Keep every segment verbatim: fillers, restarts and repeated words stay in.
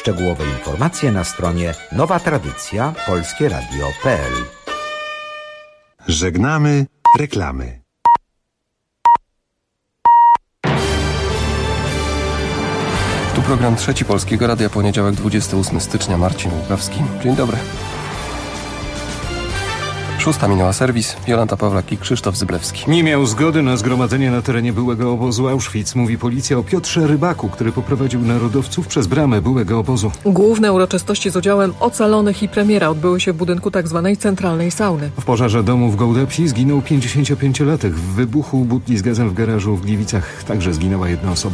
Szczegółowe informacje na stronie Nowa Tradycja Polskie Radio kropka pe el. Żegnamy reklamy. Tu program Trzeci Polskiego Radia, poniedziałek dwudziestego ósmego stycznia, Marcin Łukawski. Dzień dobry. Szósta minęła serwis, Jolanta Pawlak i Krzysztof Zyblewski. Nie miał zgody na zgromadzenie na terenie byłego obozu Auschwitz, mówi policja o Piotrze Rybaku, który poprowadził narodowców przez bramę byłego obozu. Główne uroczystości z udziałem ocalonych i premiera odbyły się w budynku tzw. centralnej sauny. W pożarze domu w Gołdapsi zginął pięćdziesięciopięciolatek. W wybuchu butli z gazem w garażu w Gliwicach także zginęła jedna osoba.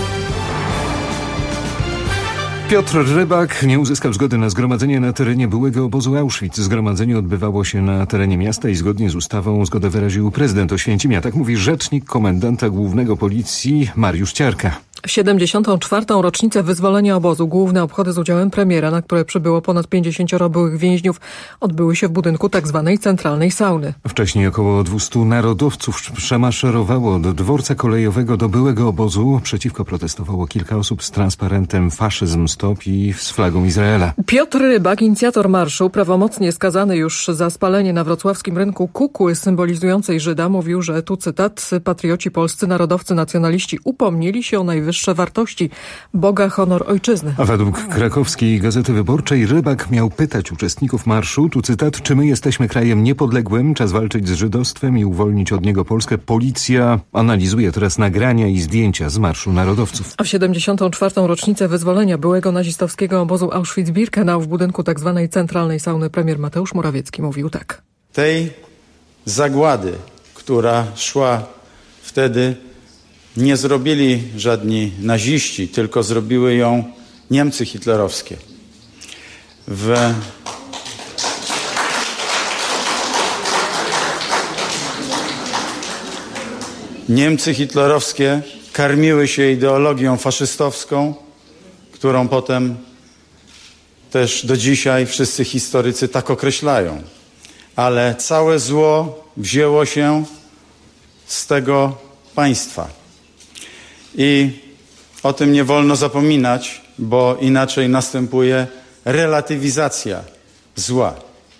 Piotr Rybak nie uzyskał zgody na zgromadzenie na terenie byłego obozu Auschwitz. Zgromadzenie odbywało się na terenie miasta i zgodnie z ustawą zgodę wyraził prezydent Oświęcimia. Tak mówi rzecznik komendanta głównego policji Mariusz Ciarka. siedemdziesiątą czwartą rocznicę wyzwolenia obozu, główne obchody z udziałem premiera, na które przybyło ponad pięćdziesięcioro byłych więźniów, odbyły się w budynku tzw. centralnej sauny. Wcześniej około dwieście narodowców przemaszerowało do dworca kolejowego do byłego obozu. Przeciwko protestowało kilka osób z transparentem Faszyzm Stop i z flagą Izraela. Piotr Rybak, inicjator marszu, prawomocnie skazany już za spalenie na wrocławskim rynku kukły symbolizującej Żyda, mówił, że tu cytat: patrioci polscy, narodowcy, nacjonaliści upomnieli się o najwyższe wartości: Boga, honor, ojczyzny. A według krakowskiej Gazety Wyborczej Rybak miał pytać uczestników marszu, tu cytat: czy my jesteśmy krajem niepodległym, czas walczyć z żydostwem i uwolnić od niego Polskę. Policja analizuje teraz nagrania i zdjęcia z marszu narodowców. A w siedemdziesiątą czwartą rocznicę wyzwolenia byłego nazistowskiego obozu Auschwitz-Birkenau w budynku tzw. centralnej sauny premier Mateusz Morawiecki mówił tak: tej zagłady, która szła wtedy, nie zrobili żadni naziści, tylko zrobiły ją Niemcy hitlerowskie. W Niemcy hitlerowskie karmiły się ideologią faszystowską, którą potem też do dzisiaj wszyscy historycy tak określają. Ale całe zło wzięło się z tego państwa. I o tym nie wolno zapominać, bo inaczej następuje relatywizacja zła.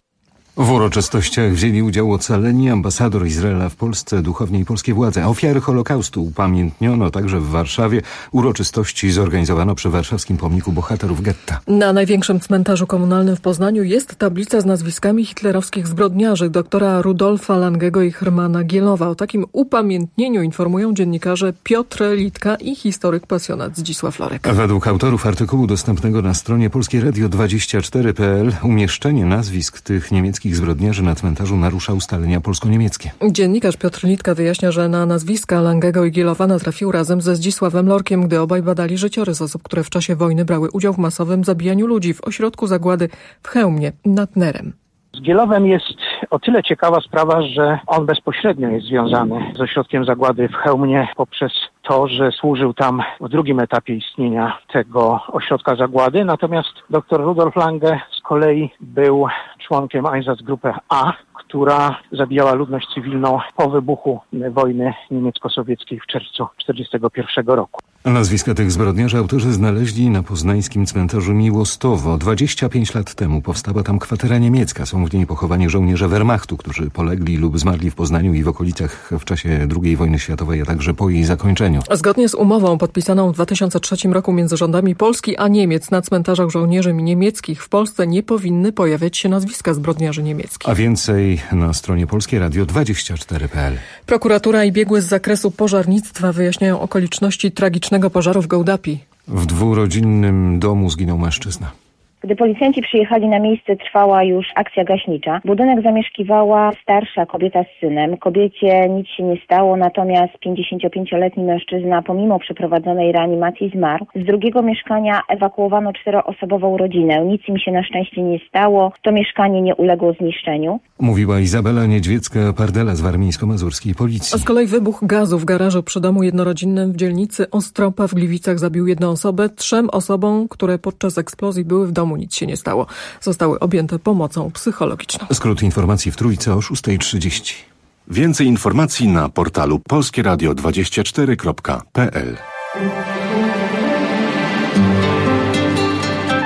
W uroczystościach wzięli udział ocaleni, ambasador Izraela w Polsce, duchowni i polskie władze. Ofiary Holokaustu upamiętniono także w Warszawie. Uroczystości zorganizowano przy warszawskim pomniku bohaterów getta. Na największym cmentarzu komunalnym w Poznaniu jest tablica z nazwiskami hitlerowskich zbrodniarzy, doktora Rudolfa Langego i Hermana Gielowa. O takim upamiętnieniu informują dziennikarze Piotr Litka i historyk pasjonat Zdzisław Lorek. Według autorów artykułu dostępnego na stronie Polskie Radio dwadzieścia cztery kropka pe el umieszczenie nazwisk tych niemieckich zbrodniarzy na cmentarzu narusza ustalenia polsko-niemieckie. Dziennikarz Piotr Litka wyjaśnia, że na nazwiska Langego i Gielowa natrafił razem ze Zdzisławem Lorkiem, gdy obaj badali życiorys osób, które w czasie wojny brały udział w masowym zabijaniu ludzi w ośrodku zagłady w Chełmie nad Nerem. Z Gielowem jest o tyle ciekawa sprawa, że on bezpośrednio jest związany z ośrodkiem zagłady w Chełmie poprzez to, że służył tam w drugim etapie istnienia tego ośrodka zagłady. Natomiast dr Rudolf Lange z kolei był członkiem Einsatzgruppe A, która zabijała ludność cywilną po wybuchu wojny niemiecko-sowieckiej w czerwcu tysiąc dziewięćset czterdziestego pierwszego roku. Nazwiska tych zbrodniarzy autorzy znaleźli na poznańskim cmentarzu Miłostowo. dwadzieścia pięć lat temu powstała tam kwatera niemiecka. Są w niej pochowani żołnierze Wehrmachtu, którzy polegli lub zmarli w Poznaniu i w okolicach w czasie drugiej wojny światowej, a także po jej zakończeniu. Zgodnie z umową podpisaną w dwa tysiące trzecim roku między rządami Polski a Niemiec, na cmentarzach żołnierzy niemieckich w Polsce nie powinny pojawiać się nazwiska zbrodniarzy niemieckich. A więcej na stronie Polskie Radio dwadzieścia cztery kropka pe el. Prokuratura i biegły z zakresu pożarnictwa wyjaśniają okoliczności tragicznego pożaru w Gołdapi. W dwurodzinnym domu zginął mężczyzna. Gdy policjanci przyjechali na miejsce, trwała już akcja gaśnicza. Budynek zamieszkiwała starsza kobieta z synem. Kobiecie nic się nie stało, natomiast pięćdziesięciopięcioletni mężczyzna pomimo przeprowadzonej reanimacji zmarł. Z drugiego mieszkania ewakuowano czteroosobową rodzinę. Nic im się na szczęście nie stało. To mieszkanie nie uległo zniszczeniu. Mówiła Izabela Niedźwiecka-Pardela z warmińsko-mazurskiej policji. A z kolei wybuch gazu w garażu przy domu jednorodzinnym w dzielnicy Ostropa w Gliwicach zabił jedną osobę. Trzem osobom, które podczas eksplozji były w domu, nic się nie stało. Zostały objęte pomocą psychologiczną. Skrót informacji w Trójce o szósta trzydzieści. Więcej informacji na portalu polskie radio dwadzieścia cztery kropka pe el.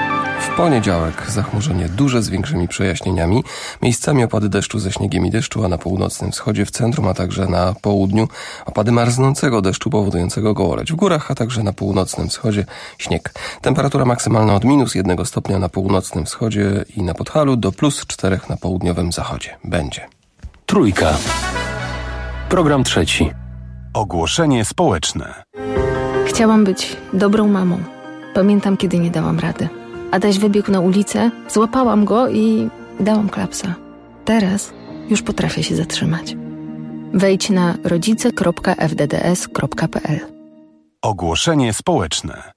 Poniedziałek, zachmurzenie duże z większymi przejaśnieniami. Miejscami opady deszczu ze śniegiem i deszczu, a na północnym wschodzie, w centrum, a także na południu opady marznącego deszczu powodującego gołoleć. W górach, a także na północnym wschodzie śnieg. Temperatura maksymalna od minus jednego stopnia na północnym wschodzie i na Podhalu do plus czterech na południowym zachodzie. Będzie. Trójka. Program trzeci. Ogłoszenie społeczne. Chciałam być dobrą mamą. Pamiętam, kiedy nie dałam rady. Adaś wybiegł na ulicę, złapałam go i dałam klapsa. Teraz już potrafię się zatrzymać. Wejdź na rodzice kropka f d d s kropka p l. Ogłoszenie społeczne.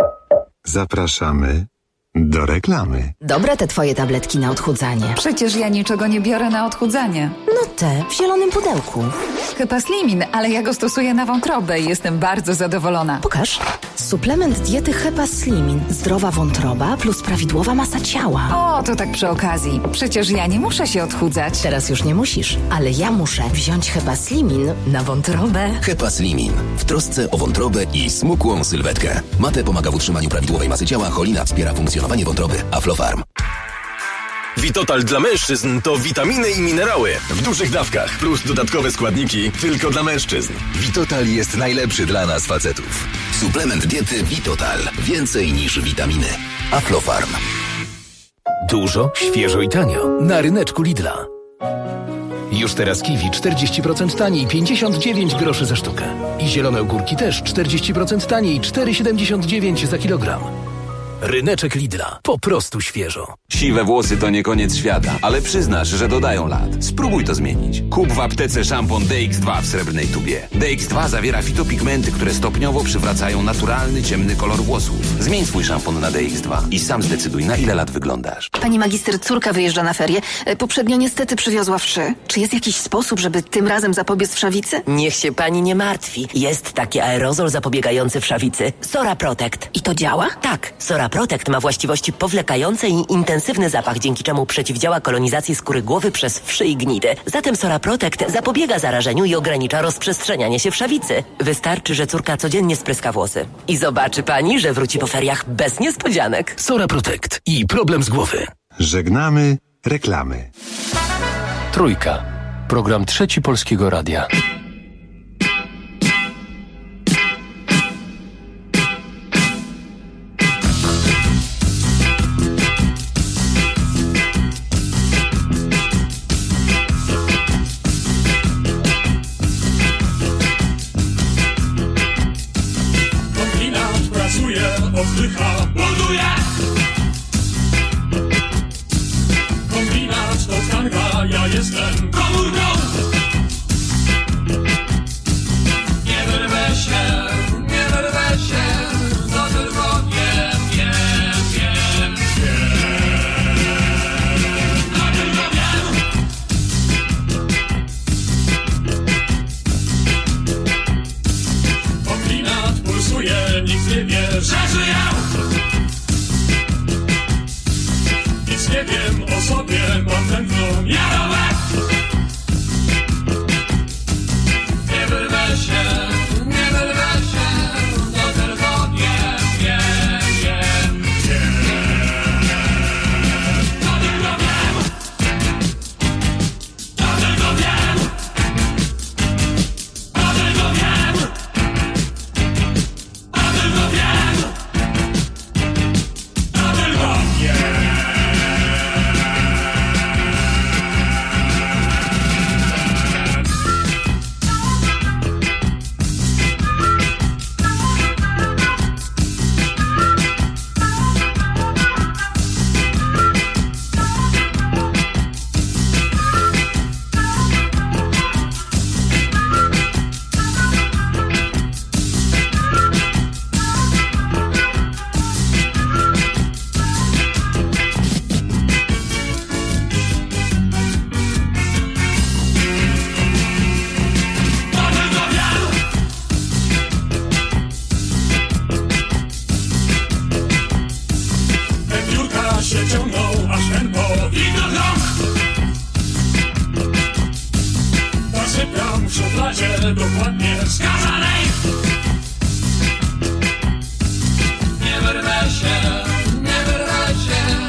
Zapraszamy do reklamy. Dobre te twoje tabletki na odchudzanie. Przecież ja niczego nie biorę na odchudzanie. No te, w zielonym pudełku. Hepaslimin, ale ja go stosuję na wątrobę i jestem bardzo zadowolona. Pokaż. Suplement diety Hepaslimin. Zdrowa wątroba plus prawidłowa masa ciała. O, to tak przy okazji. Przecież ja nie muszę się odchudzać. Teraz już nie musisz, ale ja muszę wziąć Hepaslimin na wątrobę. Hepaslimin. W trosce o wątrobę i smukłą sylwetkę. Mate pomaga w utrzymaniu prawidłowej masy ciała, cholina wspiera funkcjonowanie wątroby. Aflofarm. Vitotal dla mężczyzn to witaminy i minerały w dużych dawkach, plus dodatkowe składniki tylko dla mężczyzn. Vitotal jest najlepszy dla nas facetów. Suplement diety Vitotal. Więcej niż witaminy. Aflofarm. Dużo, świeżo i tanio. Na ryneczku Lidla. Już teraz kiwi czterdzieści procent taniej, pięćdziesiąt dziewięć groszy za sztukę. I zielone ogórki też czterdzieści procent taniej, cztery siedemdziesiąt dziewięć za kilogram. Ryneczek Lidla. Po prostu świeżo. Siwe włosy to nie koniec świata, ale przyznasz, że dodają lat. Spróbuj to zmienić. Kup w aptece szampon D X dwa w srebrnej tubie. D X dwa zawiera fitopigmenty, które stopniowo przywracają naturalny, ciemny kolor włosów. Zmień swój szampon na D X dwa i sam zdecyduj, na ile lat wyglądasz. Pani magister, córka wyjeżdża na ferie. Poprzednio niestety przywiozła wszy. Czy jest jakiś sposób, żeby tym razem zapobiec wszawicy? Niech się pani nie martwi. Jest taki aerozol zapobiegający wszawicy. Sora Protect. I to działa? Tak. Sora Protect ma właściwości powlekające i intensywny zapach, dzięki czemu przeciwdziała kolonizacji skóry głowy przez wszy i gnidy. Zatem Sora Protect zapobiega zarażeniu i ogranicza rozprzestrzenianie się wszawicy. Wystarczy, że córka codziennie spryska włosy. I zobaczy pani, że wróci po feriach bez niespodzianek. Sora Protect i problem z głowy. Żegnamy reklamy. Trójka. Program trzeci Polskiego Radia. Oddycha, buduje. Kombinat to tkanka, ja jestem komórką. Nie wyrwę się, nie wyrwę się, to tylko wiem, wiem, wiem, wiem. To tylko wiem. Kombinat pulsuje, nikt nie wie, że żyję. Nic nie wiem o sobie, mam tętno miarowe. Nie wyrwę się, nie wyrwę się, to tylko wiem, wiem, wiem, wiem. To tylko wiem. To tylko wiem. To tylko wiem. To tylko wiem. To tylko wiem. Się ciągną, aż ten po innych rąk. Zasypiam w szufladzie dokładnie wskazanej. Nie wyrwę się, nie wyrwę się.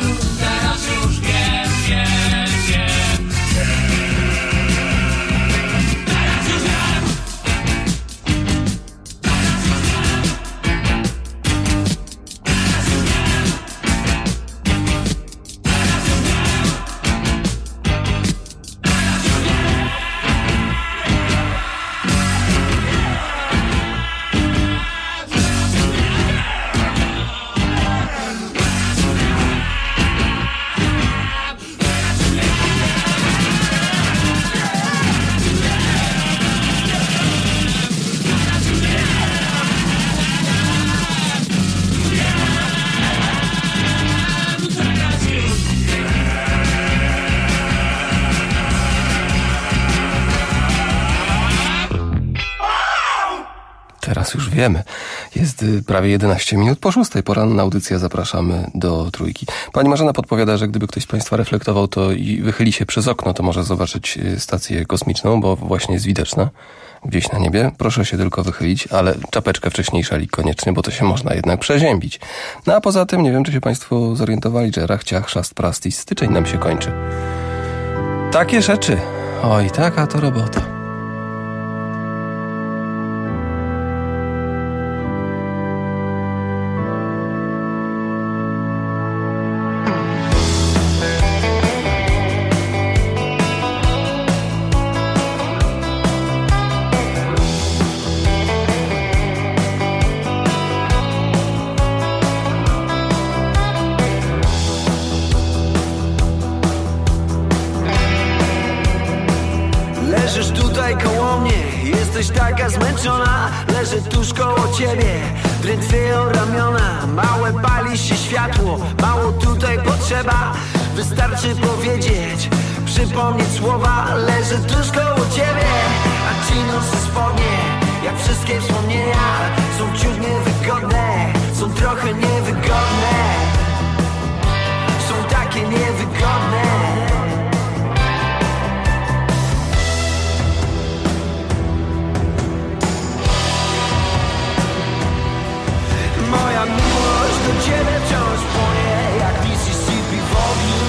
teraz już wiemy. Jest prawie jedenaście minut po szóstej. Poranna audycja, zapraszamy do Trójki. Pani Marzena podpowiada, że gdyby ktoś z Państwa reflektował to i wychyli się przez okno, to może zobaczyć stację kosmiczną, bo właśnie jest widoczna gdzieś na niebie. Proszę się tylko wychylić, ale czapeczkę wcześniej szalik koniecznie, bo to się można jednak przeziębić. No a poza tym, nie wiem, czy się Państwo zorientowali, że rach, ciach, szast, prast i styczeń nam się kończy. Takie rzeczy. Oj, taka to robota. Zmęczona, leży tuż koło ciebie, drętwieją ramiona, małe pali się światło, mało tutaj potrzeba, wystarczy powiedzieć, przypomnieć słowa, leży tuż koło ciebie, a ci nocy spodnie, jak wszystkie wspomnienia, są ciut niewygodne, są trochę niewygodne, są takie niewygodne. Moja miłość do ciebie wciąż płonie jak Mississippi w ogniu.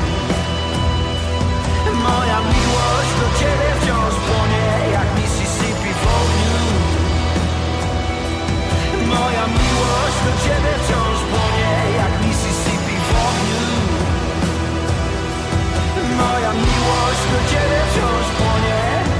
Moja miłość do ciebie wciąż płonie jak Mississippi w ogniu. Moja miłość do ciebie wciąż płonie jak Mississippi w ogniu. Moja miłość do ciebie wciąż płonie.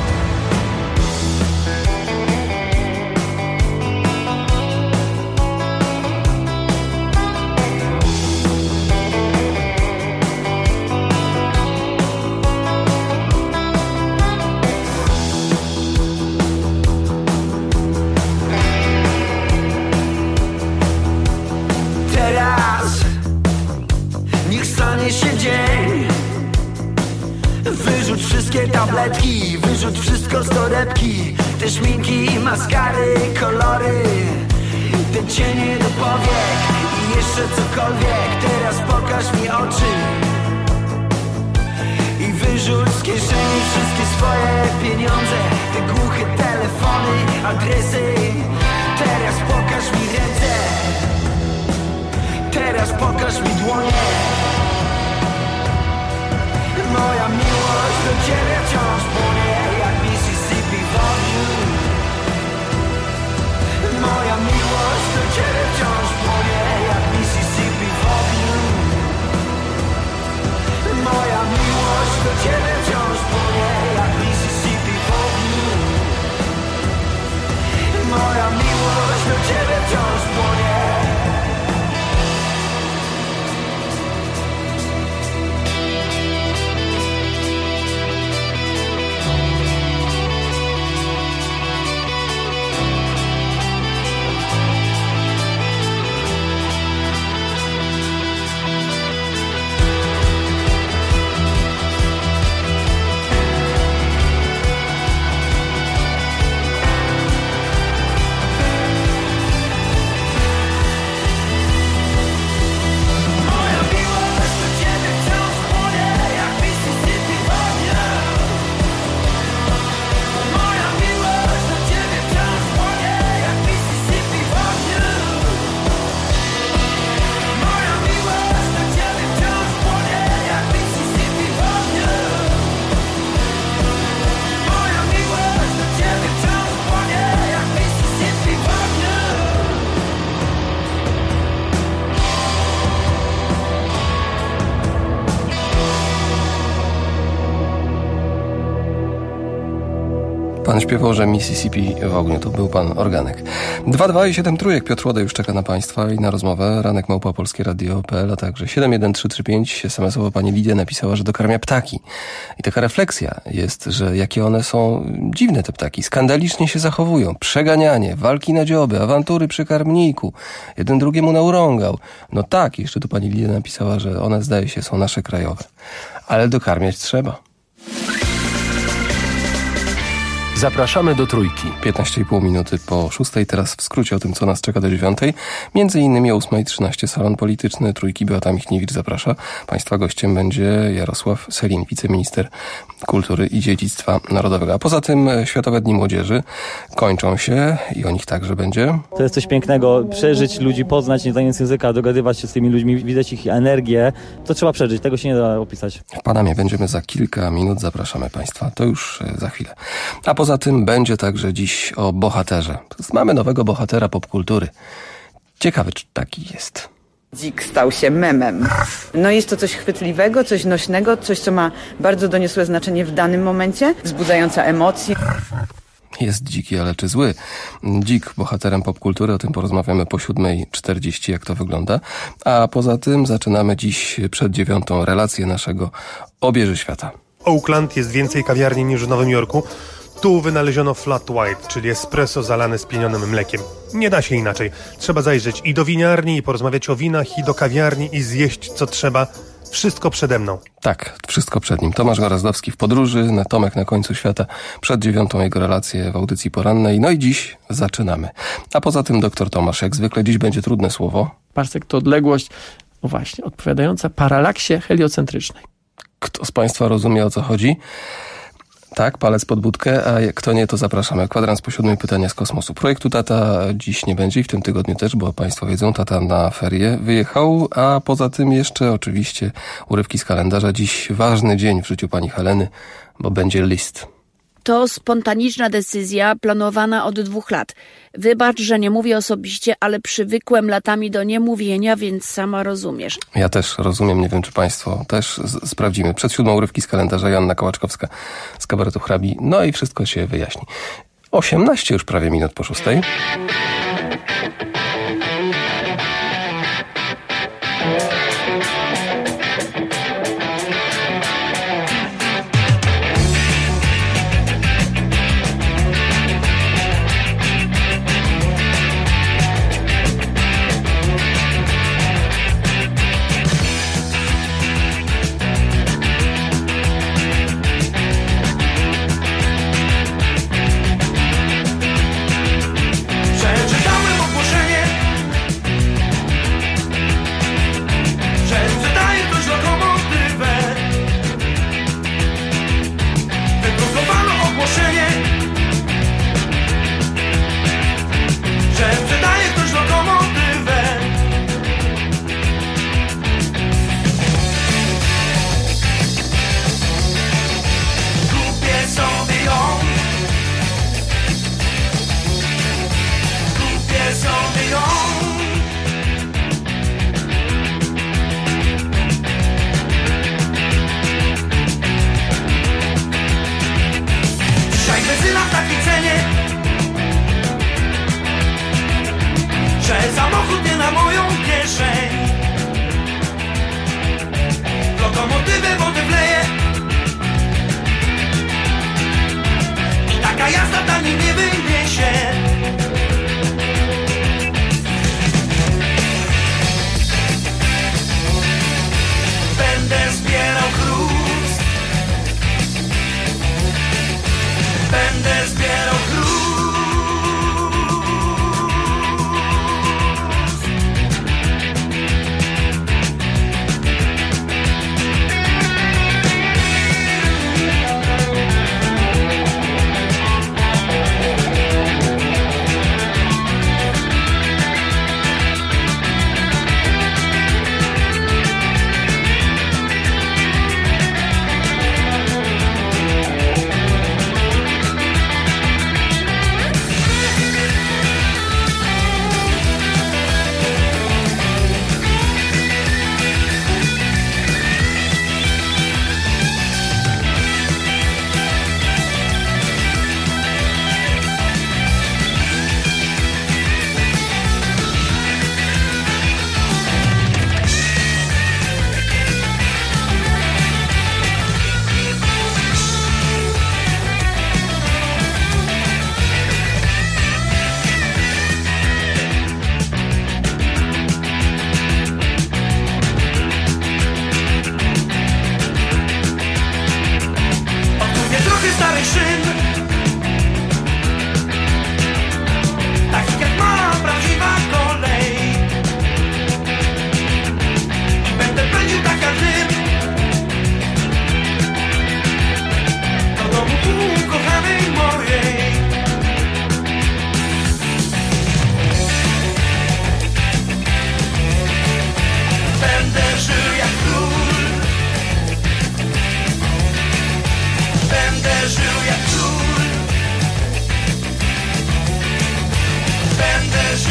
Się dzień. Wyrzuć wszystkie tabletki, wyrzuć wszystko z torebki, te szminki, maskary, kolory, te cienie do powiek i jeszcze cokolwiek. Teraz pokaż mi oczy i wyrzuć z kieszeni wszystkie swoje pieniądze, te głuche telefony, adresy. Teraz pokaż mi ręce, teraz pokaż mi dłonie. Moja miłość do ciebie wciąż płonie jak Mississippi w ogniu. Moja miłość do ciebie wciąż płonie jak Mississippi w ogniu. Moja miłość do ciebie wciąż płonie jak Mississippi w ogniu. Moja miłość do ciebie wciąż płonie. Pan śpiewał, że Mississippi w ogniu. To był pan Organek. dwa dwa i siedem trójek. Piotr Łodej już czeka na państwa i na rozmowę. Ranek małpa polskie radio kropka p l, a także siedem jeden trzy trzy pięć. es em esowo pani Lidia napisała, że dokarmia ptaki. I taka refleksja jest, że jakie one są dziwne, te ptaki. Skandalicznie się zachowują. Przeganianie, walki na dzioby, awantury przy karmniku. Jeden drugiemu naurągał. No tak, jeszcze tu pani Lidia napisała, że one, zdaje się, są nasze krajowe. Ale dokarmiać trzeba. Zapraszamy do Trójki. piętnaście i pół minuty po szóstej. Teraz w skrócie o tym, co nas czeka do dziewiątej. Między innymi o ósmej trzynaście salon polityczny Trójki. Beata Michniewicz zaprasza. Państwa gościem będzie Jarosław Sellin, wiceminister kultury i dziedzictwa narodowego. A poza tym Światowe Dni Młodzieży kończą się i o nich także będzie. To jest coś pięknego. Przeżyć ludzi, poznać, nie znając języka, dogadywać się z tymi ludźmi, widać ich energię. To trzeba przeżyć. Tego się nie da opisać. W Panamie będziemy za kilka minut. Zapraszamy Państwa. To już za chwilę. A poza tym będzie także dziś o bohaterze. Mamy nowego bohatera popkultury. Ciekawy, czy taki jest. Dzik stał się memem. No jest to coś chwytliwego, coś nośnego, coś, co ma bardzo doniosłe znaczenie w danym momencie, wzbudzające emocje. Jest dziki, ale czy zły? Dzik bohaterem popkultury, o tym porozmawiamy po siódmej czterdzieści, jak to wygląda. A poza tym zaczynamy dziś przed dziewiątą relację naszego Obieży Świata. Oakland jest więcej kawiarni niż w Nowym Jorku. Tu wynaleziono flat white, czyli espresso zalane spienionym mlekiem. Nie da się inaczej. Trzeba zajrzeć i do winiarni, i porozmawiać o winach, i do kawiarni, i zjeść co trzeba. Wszystko przede mną. Tak, wszystko przed nim. Tomasz Gorazdowski w podróży, na Tomek na końcu świata. Przed dziewiątą jego relacje w audycji porannej. No i dziś zaczynamy. A poza tym doktor Tomasz, jak zwykle dziś będzie trudne słowo. Parsek to odległość, no właśnie, odpowiadająca paralaksie heliocentrycznej. Kto z Państwa rozumie, o co chodzi? Tak, palec pod budkę, a kto nie, to zapraszamy. Kwadrans po siódmej, pytania z kosmosu. Projektu Tata dziś nie będzie i w tym tygodniu też, bo Państwo wiedzą, Tata na ferie wyjechał, a poza tym jeszcze oczywiście urywki z kalendarza. Dziś ważny dzień w życiu pani Heleny, bo będzie list. To spontaniczna decyzja planowana od dwóch lat. Wybacz, że nie mówię osobiście, ale przywykłem latami do niemówienia, więc sama rozumiesz. Ja też rozumiem, nie wiem czy Państwo też z- sprawdzimy. Przed siódmą urywki z kalendarza, Joanna Kołaczkowska z kabaretu Hrabi. No i wszystko się wyjaśni. osiemnaście już prawie minut po szóstej.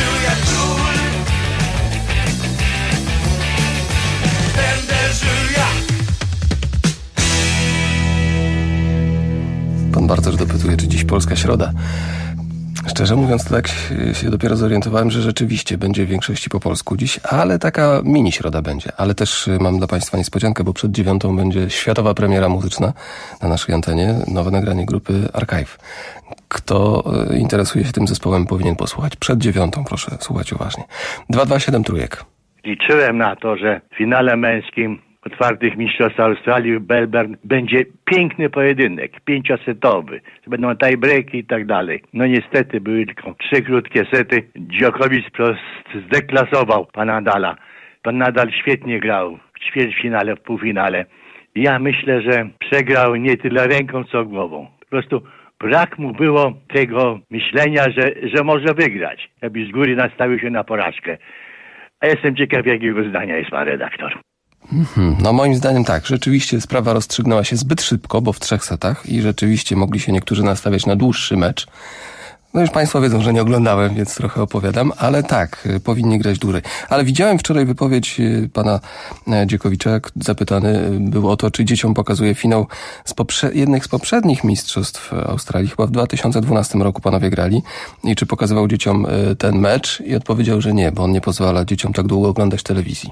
żył jak król. Będę żył jak... Pan Bartosz dopytuje, czy dziś Polska Środa. Szczerze mówiąc, to tak się dopiero zorientowałem, że rzeczywiście będzie w większości po polsku dziś, ale taka mini środa będzie. Ale też mam dla Państwa niespodziankę, bo przed dziewiątą będzie światowa premiera muzyczna na naszej antenie, nowe nagranie grupy Archive. Kto interesuje się tym zespołem, powinien posłuchać. Przed dziewiątą, proszę słuchać uważnie. dwa dwa siedem trójek. Liczyłem na to, że w finale męskim otwartych mistrzostw Australii w Melbourne będzie piękny pojedynek, pięciosetowy, że będą tie-breaki i tak dalej. No niestety były tylko trzy krótkie sety. Djokovic prost zdeklasował pana Nadala. Pan Nadal świetnie grał w ćwierćfinale, w półfinale. Ja myślę, że przegrał nie tyle ręką, co głową. Po prostu brak mu było tego myślenia, że, że może wygrać. Jakby z góry nastawił się na porażkę. A jestem ciekaw, jakiego zdania jest pan redaktor. Mm-hmm. No moim zdaniem tak, rzeczywiście sprawa rozstrzygnęła się zbyt szybko, bo w trzech setach i rzeczywiście mogli się niektórzy nastawiać na dłuższy mecz. No już Państwo wiedzą, że nie oglądałem, więc trochę opowiadam, ale tak, powinni grać dłużej. Ale widziałem wczoraj wypowiedź pana Dziekowicza, zapytany był o to, czy dzieciom pokazuje finał z poprze- jednych z poprzednich mistrzostw Australii, chyba w dwa tysiące dwunastym roku panowie grali, i czy pokazywał dzieciom ten mecz, i odpowiedział, że nie, bo on nie pozwala dzieciom tak długo oglądać telewizji.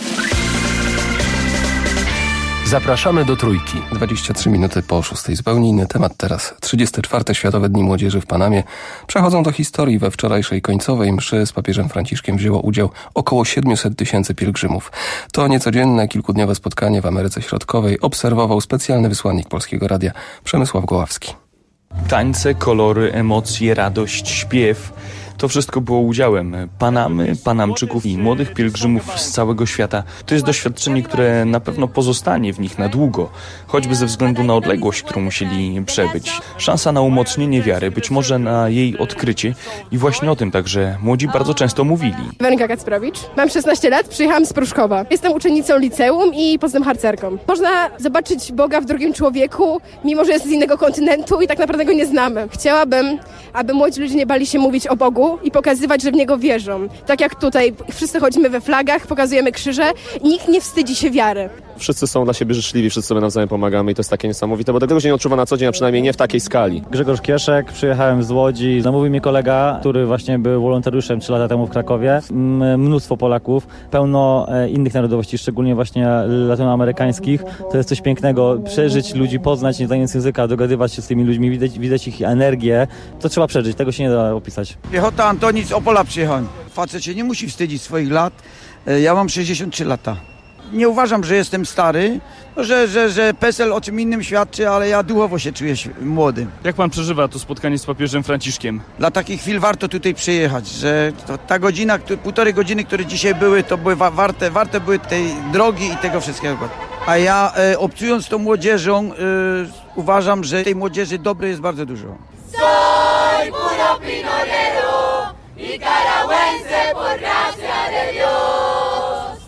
Zapraszamy do Trójki. dwadzieścia trzy minuty po szóstej. Zupełnie inny temat teraz. trzydzieste czwarte Światowe Dni Młodzieży w Panamie przechodzą do historii. We wczorajszej końcowej mszy z papieżem Franciszkiem wzięło udział około siedemset tysięcy pielgrzymów. To niecodzienne, kilkudniowe spotkanie w Ameryce Środkowej obserwował specjalny wysłannik Polskiego Radia Przemysław Goławski. Tańce, kolory, emocje, radość, śpiew. To wszystko było udziałem Panamy, Panamczyków i młodych pielgrzymów z całego świata. To jest doświadczenie, które na pewno pozostanie w nich na długo, choćby ze względu na odległość, którą musieli przebyć. Szansa na umocnienie wiary, być może na jej odkrycie, i właśnie o tym także młodzi bardzo często mówili. Weronika Kacprowicz, mam szesnaście lat, przyjechałam z Pruszkowa. Jestem uczennicą liceum i poza tym harcerką. Można zobaczyć Boga w drugim człowieku, mimo że jest z innego kontynentu i tak naprawdę go nie znamy. Chciałabym, aby młodzi ludzie nie bali się mówić o Bogu i pokazywać, że w Niego wierzą. Tak jak tutaj, wszyscy chodzimy we flagach, pokazujemy krzyże i nikt nie wstydzi się wiary. Wszyscy są dla siebie życzliwi, wszyscy sobie nawzajem pomagamy i to jest takie niesamowite, bo tego się nie odczuwa na co dzień, a przynajmniej nie w takiej skali. Grzegorz Kieszek, przyjechałem z Łodzi. Zamówił mi kolega, który właśnie był wolontariuszem trzy lata temu w Krakowie. Mnóstwo Polaków, pełno innych narodowości, szczególnie właśnie latynoamerykańskich. To jest coś pięknego, przeżyć ludzi, poznać, nie znając języka, dogadywać się z tymi ludźmi, widać, widać ich energię. To trzeba przeżyć, tego się nie da opisać. Piechota Antoni z Opola przyjechałem. Facet się nie musi wstydzić swoich lat. Ja mam sześćdziesiąt trzy lata. Nie uważam, że jestem stary, że, że, że PESEL o czym innym świadczy, ale ja duchowo się czuję młody. Jak pan przeżywa to spotkanie z papieżem Franciszkiem? Dla takich chwil warto tutaj przyjechać, że to, ta godzina, półtorej godziny, które dzisiaj były, to były wa- warte, warte były tej drogi i tego wszystkiego. A ja e, obcując z tą młodzieżą, e, uważam, że tej młodzieży dobrej jest bardzo dużo. Soy puro pinolero, nicaragüense por gracia de Dios.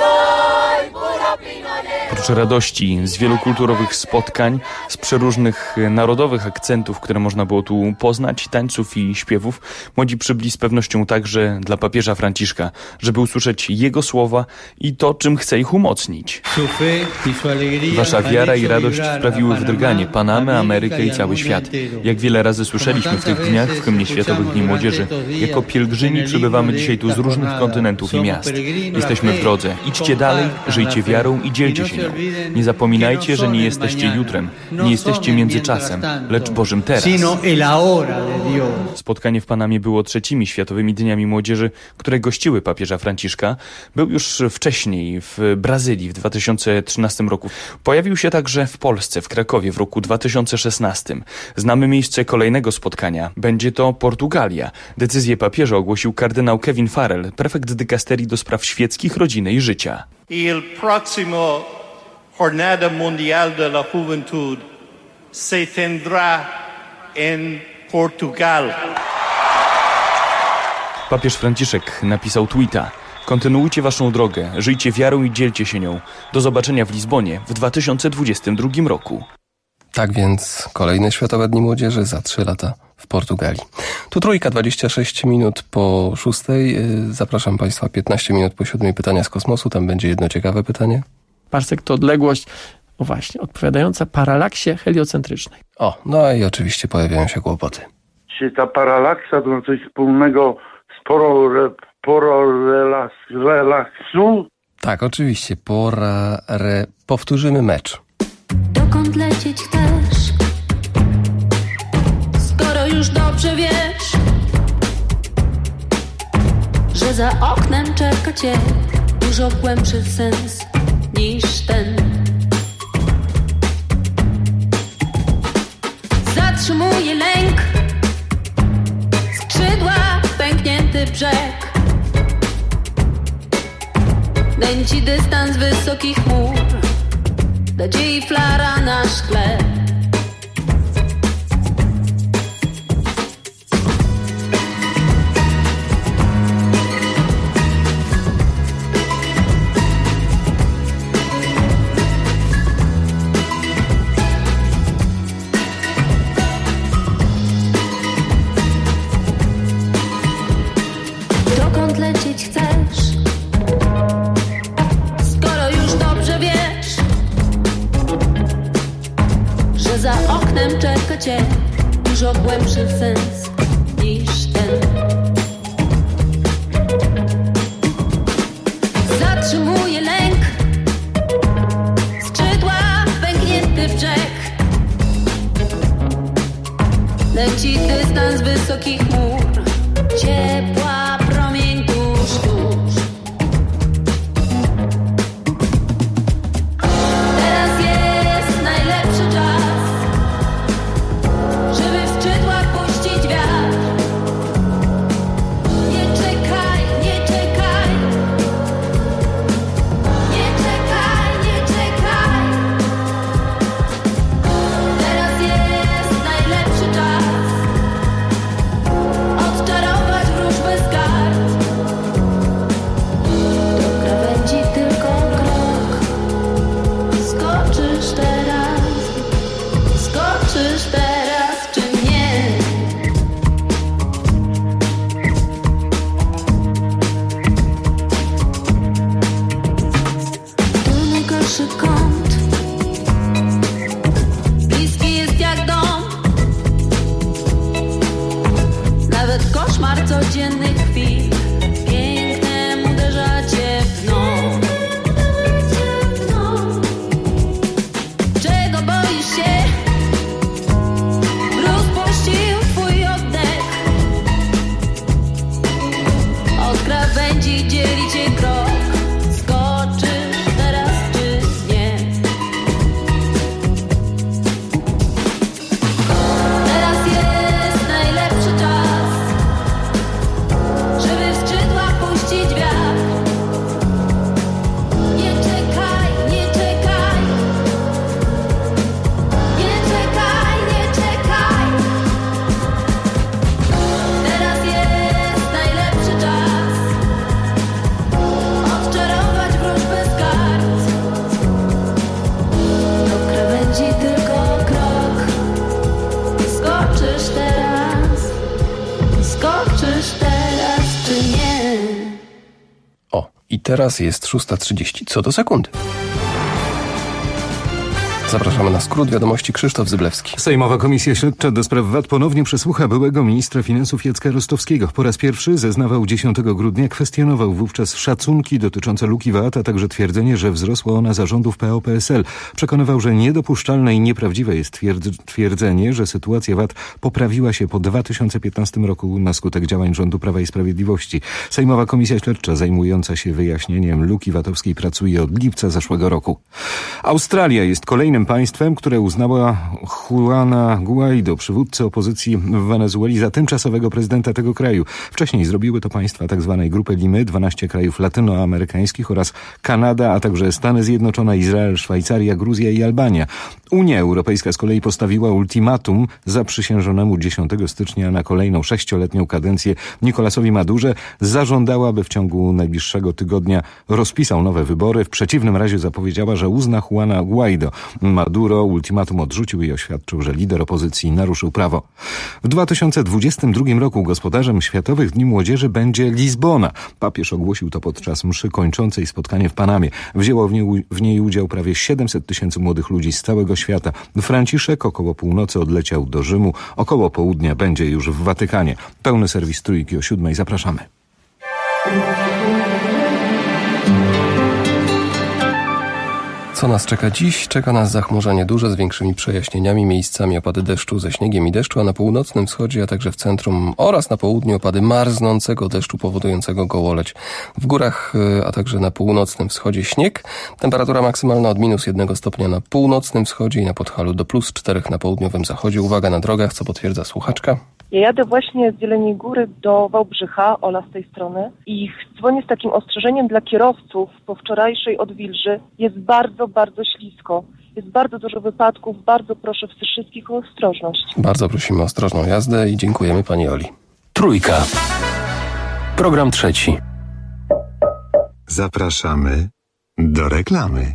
Soy puro pinolero. Oprócz radości z wielu kulturowych spotkań, z przeróżnych narodowych akcentów, które można było tu poznać, tańców i śpiewów, młodzi przybyli z pewnością także dla papieża Franciszka, żeby usłyszeć jego słowa i to, czym chce ich umocnić. Wasza wiara i radość wprawiły w drganie Panamę, Amerykę i cały świat. Jak wiele razy słyszeliśmy w tych dniach w hymnie Światowych Dni Młodzieży, jako pielgrzymi przybywamy dzisiaj tu z różnych kontynentów i miast. Jesteśmy w drodze. Idźcie dalej, żyjcie wiarą i dzielcie się nią. Nie zapominajcie, że nie jesteście jutrem, nie jesteście międzyczasem, lecz Bożym teraz. Spotkanie w Panamie było trzecimi Światowymi Dniami Młodzieży, które gościły papieża Franciszka. Był już wcześniej w Brazylii w dwa tysiące trzynastym roku. Pojawił się także w Polsce, w Krakowie w roku dwa tysiące szesnastym. Znamy miejsce kolejnego spotkania. Będzie to Portugalia. Decyzję papieża ogłosił kardynał Kevin Farrell, prefekt dykasterii do spraw świeckich, rodziny i życia. Il próximo Jornada Mundial de la Juventud se tendrá en Portugal. Papież Franciszek napisał tweeta: kontynuujcie waszą drogę, żyjcie wiarą i dzielcie się nią. Do zobaczenia w Lizbonie w dwa tysiące dwudziestym drugim roku. Tak więc kolejne Światowe Dni Młodzieży za trzy lata w Portugalii. Tu Trójka, dwadzieścia sześć minut po szóstej. Zapraszam Państwa, piętnaście minut po siódmej, pytania z kosmosu. Tam będzie jedno ciekawe pytanie. Parsek to odległość, o właśnie, odpowiadająca paralaksie heliocentrycznej. O, no i oczywiście pojawiają się kłopoty. Czy ta paralaksa to ma coś wspólnego z poro, poro relaks, relaksu? Tak, oczywiście. Pora re... Powtórzymy mecz. Dokąd lecieć chcesz? Skoro już dobrze wiesz, że za oknem czeka cię dużo głębszy sens niż ten. Zatrzymuje lęk, skrzydła, pęknięty brzeg, nęci dystans wysokich chmur, nadziei flara na szkle. Dokąd lecieć chcesz? Skoro już dobrze wiesz, że za oknem czeka cię dużo głębszy sens niż ten. Zatrzymuje lęk, skrzydła, pęknięty brzeg, leci dystans wysokich chmur, ciepła promień tuż, tuż. Teraz jest najlepszy czas, żeby w skrzydłach puścić wiatr. Nie czekaj, nie czekaj, nie czekaj, nie czekaj. Teraz jest najlepszy czas, odczarować wróżbę z kart. Do krawędzi tylko krok, skoczysz teraz, skoczysz teraz czy nie? Tu najgorszy kąt, bliski jest jak dom, nawet koszmar codziennych chwil pięknem uderza cię w dno. Czego boisz się? Mróz puścił twój oddech, od krawędzi dzieli cię krok, skoczysz teraz czy nie? Teraz jest najlepszy czas, żeby w skrzydłach puścić wiatr. Nie czekaj, nie czekaj, nie czekaj, nie czekaj. Teraz jest najlepszy czas, odczarować wróżbę z kart. Do krawędzi tylko krok, skoczysz teraz, skoczysz teraz czy nie? O, i teraz jest szósta trzydzieści, co do sekundy. Zapraszamy na skrót wiadomości. Krzysztof Zyblewski. Sejmowa Komisja Śledcza do spraw V A T ponownie przesłucha byłego ministra finansów Jacka Rostowskiego. Po raz pierwszy zeznawał dziesiątego grudnia, kwestionował wówczas szacunki dotyczące luki V A T, a także twierdzenie, że wzrosła ona za rządów P O P S L. Przekonywał, że niedopuszczalne i nieprawdziwe jest twierdzenie, że sytuacja V A T poprawiła się po dwa tysiące piętnastym roku na skutek działań rządu Prawa i Sprawiedliwości. Sejmowa Komisja Śledcza zajmująca się wyjaśnieniem luki V A T-owskiej pracuje od lipca zeszłego roku. Australia jest kolejnym państwem, które uznała Juana Guaido, przywódcę opozycji w Wenezueli, za tymczasowego prezydenta tego kraju. Wcześniej zrobiły to państwa tzw. Grupy Limy, dwanaście krajów latynoamerykańskich oraz Kanada, a także Stany Zjednoczone, Izrael, Szwajcaria, Gruzja i Albania. Unia Europejska z kolei postawiła ultimatum zaprzysiężonemu dziesiątego stycznia na kolejną sześcioletnią kadencję Nicolasowi Madurze. Zażądała, aby w ciągu najbliższego tygodnia rozpisał nowe wybory. W przeciwnym razie zapowiedziała, że uzna Juana Guaido. Maduro ultimatum odrzucił i oświadczył, że lider opozycji naruszył prawo. W dwa tysiące dwudziestym drugim roku gospodarzem Światowych Dni Młodzieży będzie Lizbona. Papież ogłosił to podczas mszy kończącej spotkanie w Panamie. Wzięło w niej, w niej udział prawie siedemset tysięcy młodych ludzi z całego świata. Franciszek około północy odleciał do Rzymu. Około południa będzie już w Watykanie. Pełny serwis Trójki o siódmej. Zapraszamy. Co nas czeka dziś? Czeka nas zachmurzenie duże z większymi przejaśnieniami, miejscami opady deszczu ze śniegiem i deszczu, a na północnym wschodzie, a także w centrum oraz na południu opady marznącego deszczu powodującego gołoleć. W górach, a także na północnym wschodzie śnieg. Temperatura maksymalna od minus jednego stopnia na północnym wschodzie i na Podhalu do plus czterech na południowym zachodzie. Uwaga na drogach, co potwierdza słuchaczka. Ja jadę właśnie z Jeleniej Góry do Wałbrzycha, Ola z tej strony, i dzwonię z takim ostrzeżeniem dla kierowców. Po wczorajszej odwilży jest bardzo, bardzo ślisko. Jest bardzo dużo wypadków. Bardzo proszę wszystkich o ostrożność. Bardzo prosimy o ostrożną jazdę i dziękujemy pani Oli. Trójka. Program trzeci. Zapraszamy do reklamy.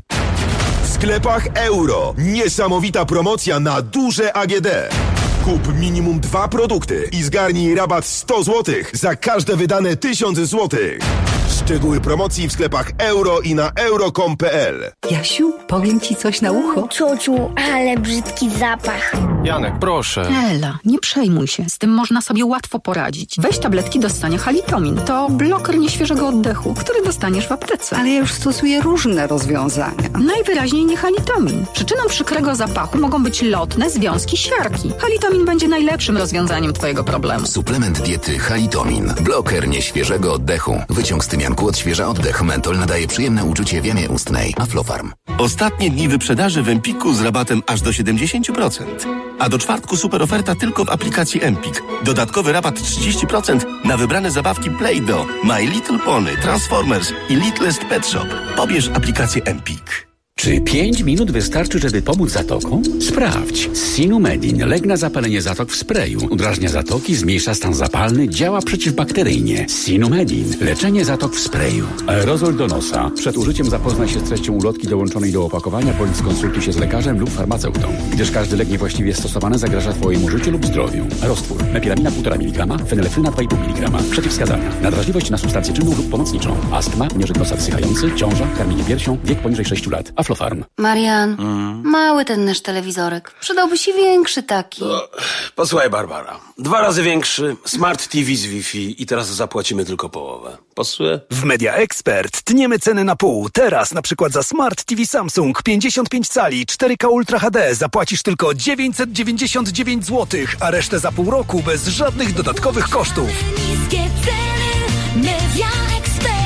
W sklepach Euro niesamowita promocja na duże A G D. Kup minimum dwa produkty i zgarnij rabat sto złotych za każde wydane tysiąc złotych. Szczegóły promocji w sklepach Euro i na euro kropka com kropka p l. Jasiu, powiem ci coś na ucho. Ciociu, ale brzydki zapach. Janek, proszę. Ela, nie przejmuj się. Z tym można sobie łatwo poradzić. Weź tabletki do ssania Halitomin. To bloker nieświeżego oddechu, który dostaniesz w aptece. Ale ja już stosuję różne rozwiązania. Najwyraźniej nie Halitomin. Przyczyną przykrego zapachu mogą być lotne związki siarki. Halitomin będzie najlepszym rozwiązaniem twojego problemu. Suplement diety Halitomin. Bloker nieświeżego oddechu. Wyciąg z tymianku odświeża oddech. Mentol nadaje przyjemne uczucie w jamie ustnej. Aflofarm. Ostatnie dni wyprzedaży w Empiku z rabatem aż do siedemdziesiąt procent. A do czwartku super oferta tylko w aplikacji Empik. Dodatkowy rabat trzydzieści procent na wybrane zabawki Play-Doh, My Little Pony, Transformers i Littlest Pet Shop. Pobierz aplikację Empik. Czy pięć minut wystarczy, żeby pomóc zatokom? Sprawdź. Sinumedin. Lek na zapalenie zatok w sprayu. Udrażnia zatoki, zmniejsza stan zapalny, działa przeciwbakteryjnie. Sinumedin. Leczenie zatok w sprayu. Aerozol do nosa. Przed użyciem zapoznaj się z treścią ulotki dołączonej do opakowania, bądź skonsultuj się z lekarzem lub farmaceutą, gdyż każdy lek niewłaściwie stosowany zagraża twojemu życiu lub zdrowiu. Roztwór. Mepilamina półtora miligrama, fenylefryna dwa i pół miligrama. Przeciwwskazania. Nadwrażliwość na substancję czynną lub pomocniczą. Astma, nieżyt nosa wsychający, ciąża, karmienie piersią, wiek poniżej sześciu lat. Aflofarm. Marian, mm. mały ten nasz telewizorek. Przydałby się większy taki. No, posłuchaj, Barbara. Dwa razy większy, smart T V z Wi-Fi i teraz zapłacimy tylko połowę. Pasuje? W Media Expert tniemy ceny na pół. Teraz na przykład za smart T V Samsung pięćdziesiąt pięć cali cztery K Ultra H D zapłacisz tylko dziewięćset dziewięćdziesiąt dziewięć złotych, a resztę za pół roku bez żadnych dodatkowych kosztów. Niskie ceny, Media Expert.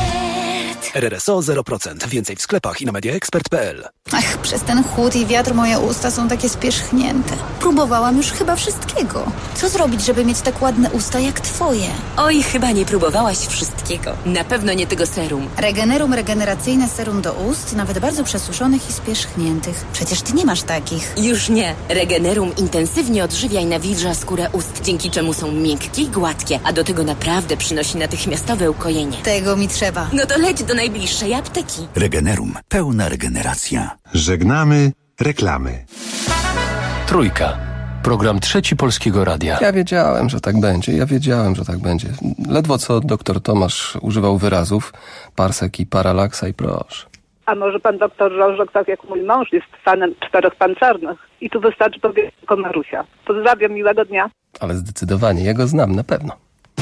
R R S O zero procent. Więcej w sklepach i na mediaexpert kropka p l. Ach, przez ten chłód i wiatr moje usta są takie spierzchnięte. Próbowałam już chyba wszystkiego. Co zrobić, żeby mieć tak ładne usta jak twoje? Oj, chyba nie próbowałaś wszystkiego. Na pewno nie tego serum. Regenerum regeneracyjne serum do ust, nawet bardzo przesuszonych i spierzchniętych. Przecież ty nie masz takich. Już nie. Regenerum intensywnie odżywia i nawilża skórę ust, dzięki czemu są miękkie i gładkie, a do tego naprawdę przynosi natychmiastowe ukojenie. Tego mi trzeba. No to leć do najbliższej apteki. Regenerum. Pełna regeneracja. Żegnamy reklamy. Trójka. Program trzeci Polskiego Radia. Ja wiedziałem, że tak będzie. Ja wiedziałem, że tak będzie. Ledwo co doktor Tomasz używał wyrazów parsek i paralaksa i proszę. A może pan doktor Rożok, tak jak mój mąż, jest fanem czterech pancernych i tu wystarczy powiedzieć tylko Marusia. Pozdrawiam, miłego dnia. Ale zdecydowanie, ja go znam na pewno.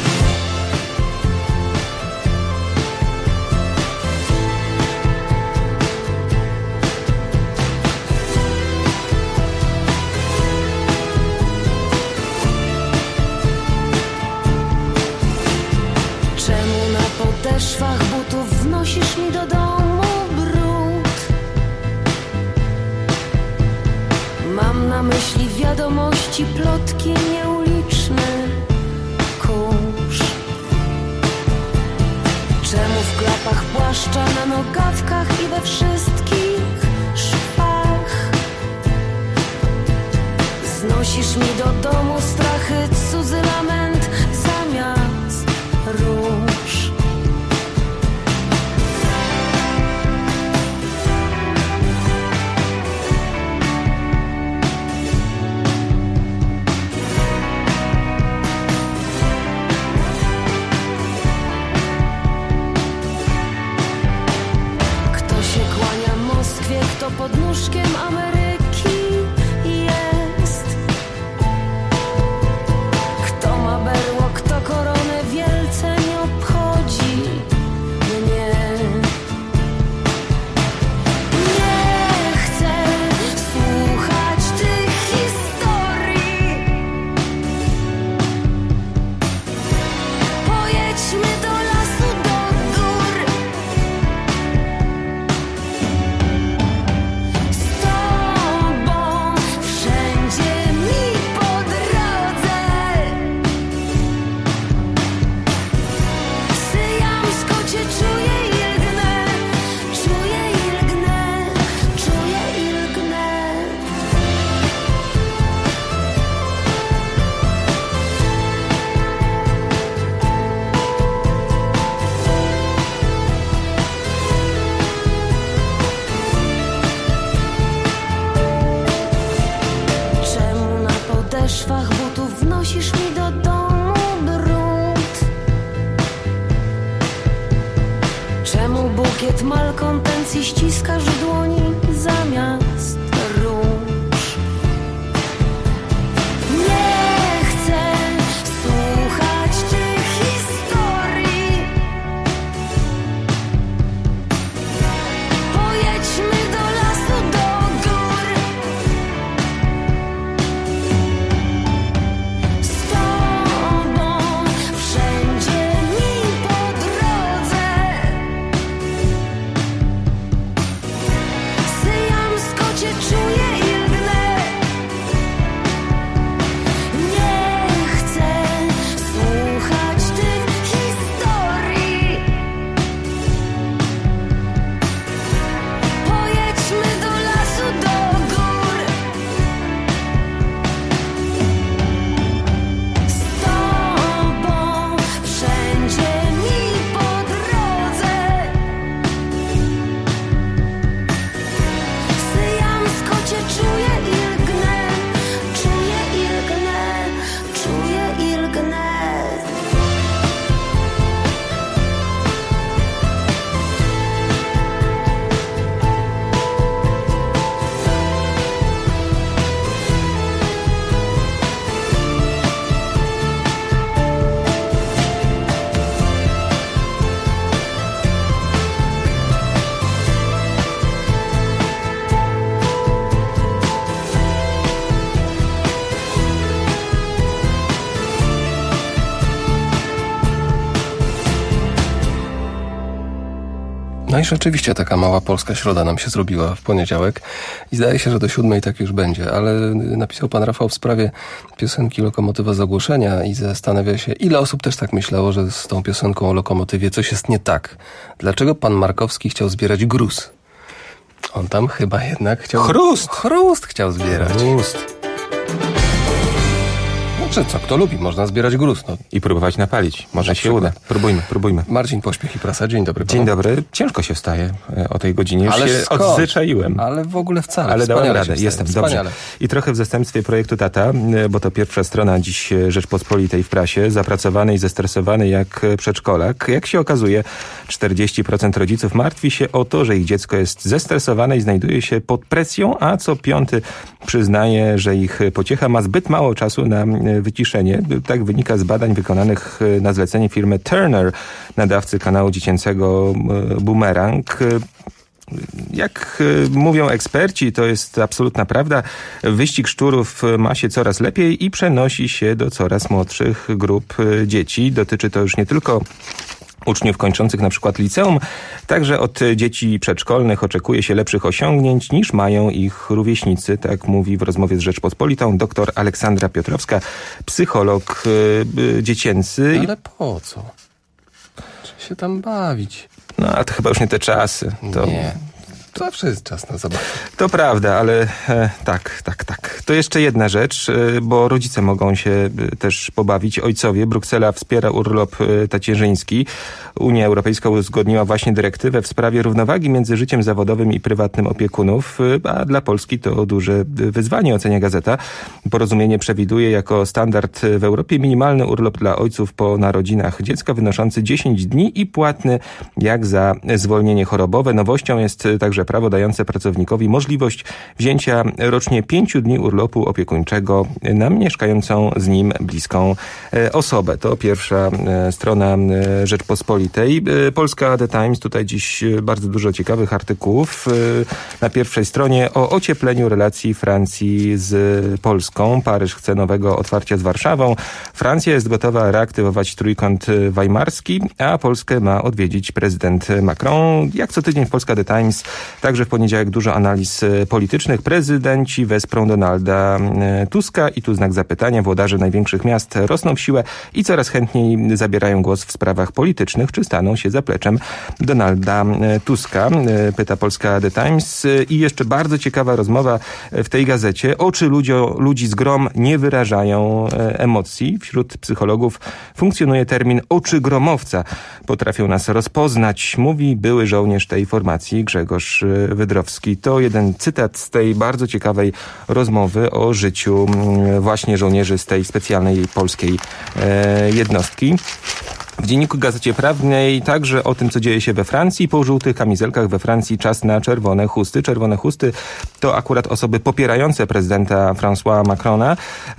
W szwach butów wnosisz mi do domu brud. Mam na myśli wiadomości, plotki, nieuliczny kurz. Czemu w klapach płaszcza, na nogawkach i we wszystkich szwach Kto pod nóżkiem Ameryki jest? Kto ma berło, kto koronę wielce nie obchodzi mnie. Nie chcę słuchać tych historii. Pojedźmy do lasu, do gór. Z tobą wszędzie mi po drodze. Syjamsko cię czuję i lgnę, czuję i lgnę, czuję i lgnę. Czemu na podeszwach butów wnosisz mi do domu brud? Czemu bukiet malkontencji ściskasz w dłoni zamiast róż? Nie chcę słuchać tych historii. Pojedźmy do lasu, do gór. Z tobą wszędzie mi po drodze. Syjamsko cię czuję i lgnę. Nie chcę słuchać tych historii. Pojedźmy do lasu, do gór. Z tobą wszędzie mi po drodze. Syjamsko cię czuję i lgnę, czuję i lgnę, czuję i lgnę. No i rzeczywiście taka mała polska środa nam się zrobiła w poniedziałek i zdaje się, że do siódmej tak już będzie, ale napisał pan Rafał w sprawie piosenki Lokomotywa z ogłoszenia i zastanawia się, ile osób też tak myślało, że z tą piosenką o lokomotywie coś jest nie tak. Dlaczego pan Markowski chciał zbierać gruz? On tam chyba jednak chciał... Chrust! Chrust chciał zbierać. Chrust. Czy co, kto lubi, można zbierać gruz. No. I próbować napalić. Może Na się przykład. uda. Próbujmy, próbujmy. Marcin Pośpiech i Prasa, dzień dobry panu. Dzień dobry. Ciężko się wstaje e, o tej godzinie. Już Ale się skąd? odzwyczaiłem. Ale w ogóle wcale. Ale dałem Wspaniale radę. się Jestem wstaje. dobrze. Wspaniale. I trochę w zastępstwie projektu Tata, e, bo to pierwsza strona dziś e, Rzeczpospolitej w prasie. Zapracowany i zestresowany jak e, przedszkolak. Jak się okazuje, czterdzieści procent rodziców martwi się o to, że ich dziecko jest zestresowane i znajduje się pod presją, a co piąty przyznaje, że ich pociecha ma zbyt mało czasu na e, wyciszenie. Tak wynika z badań wykonanych na zlecenie firmy Turner, nadawcy kanału dziecięcego Boomerang. Jak mówią eksperci, to jest absolutna prawda. Wyścig szczurów ma się coraz lepiej i przenosi się do coraz młodszych grup dzieci. Dotyczy to już nie tylko uczniów kończących na przykład liceum, także od dzieci przedszkolnych oczekuje się lepszych osiągnięć niż mają ich rówieśnicy, tak mówi w rozmowie z Rzeczpospolitą dr Aleksandra Piotrowska, psycholog yy, dziecięcy. Ale po co? Trzeba się tam bawić. No, a to chyba już nie te czasy. To... Nie. Zawsze jest czas na zabawę. To prawda, ale e, tak, tak, tak. to jeszcze jedna rzecz, bo rodzice mogą się też pobawić. Ojcowie. Bruksela wspiera urlop tacierzyński. Unia Europejska uzgodniła właśnie dyrektywę w sprawie równowagi między życiem zawodowym i prywatnym opiekunów, a dla Polski to duże wyzwanie, ocenia gazeta. Porozumienie przewiduje jako standard w Europie minimalny urlop dla ojców po narodzinach dziecka wynoszący dziesięć dni i płatny jak za zwolnienie chorobowe. Nowością jest także prawo dające pracownikowi możliwość wzięcia rocznie pięciu dni urlopu opiekuńczego na mieszkającą z nim bliską osobę. To pierwsza strona Rzeczpospolitej. Polska The Times, tutaj dziś bardzo dużo ciekawych artykułów. Na pierwszej stronie o ociepleniu relacji Francji z Polską. Paryż chce nowego otwarcia z Warszawą. Francja jest gotowa reaktywować trójkąt weimarski, a Polskę ma odwiedzić prezydent Macron. Jak co tydzień w Polska The Times, także w poniedziałek dużo analiz politycznych. Prezydenci wesprą Donalda Tuska i tu znak zapytania. Włodarze największych miast rosną w siłę i coraz chętniej zabierają głos w sprawach politycznych. Czy staną się zapleczem Donalda Tuska? Pyta Polska The Times. I jeszcze bardzo ciekawa rozmowa w tej gazecie. Oczy ludzio, ludzi z grom nie wyrażają emocji. Wśród psychologów funkcjonuje termin oczy gromowca. Potrafią nas rozpoznać, mówi były żołnierz tej formacji Grzegorz Wydrowski. To jeden cytat z tej bardzo ciekawej rozmowy o życiu właśnie żołnierzy z tej specjalnej polskiej jednostki. W Dzienniku Gazecie Prawnej także o tym, co dzieje się we Francji. Po żółtych kamizelkach we Francji czas na czerwone chusty. Czerwone chusty to akurat osoby popierające prezydenta Françoisa Macrona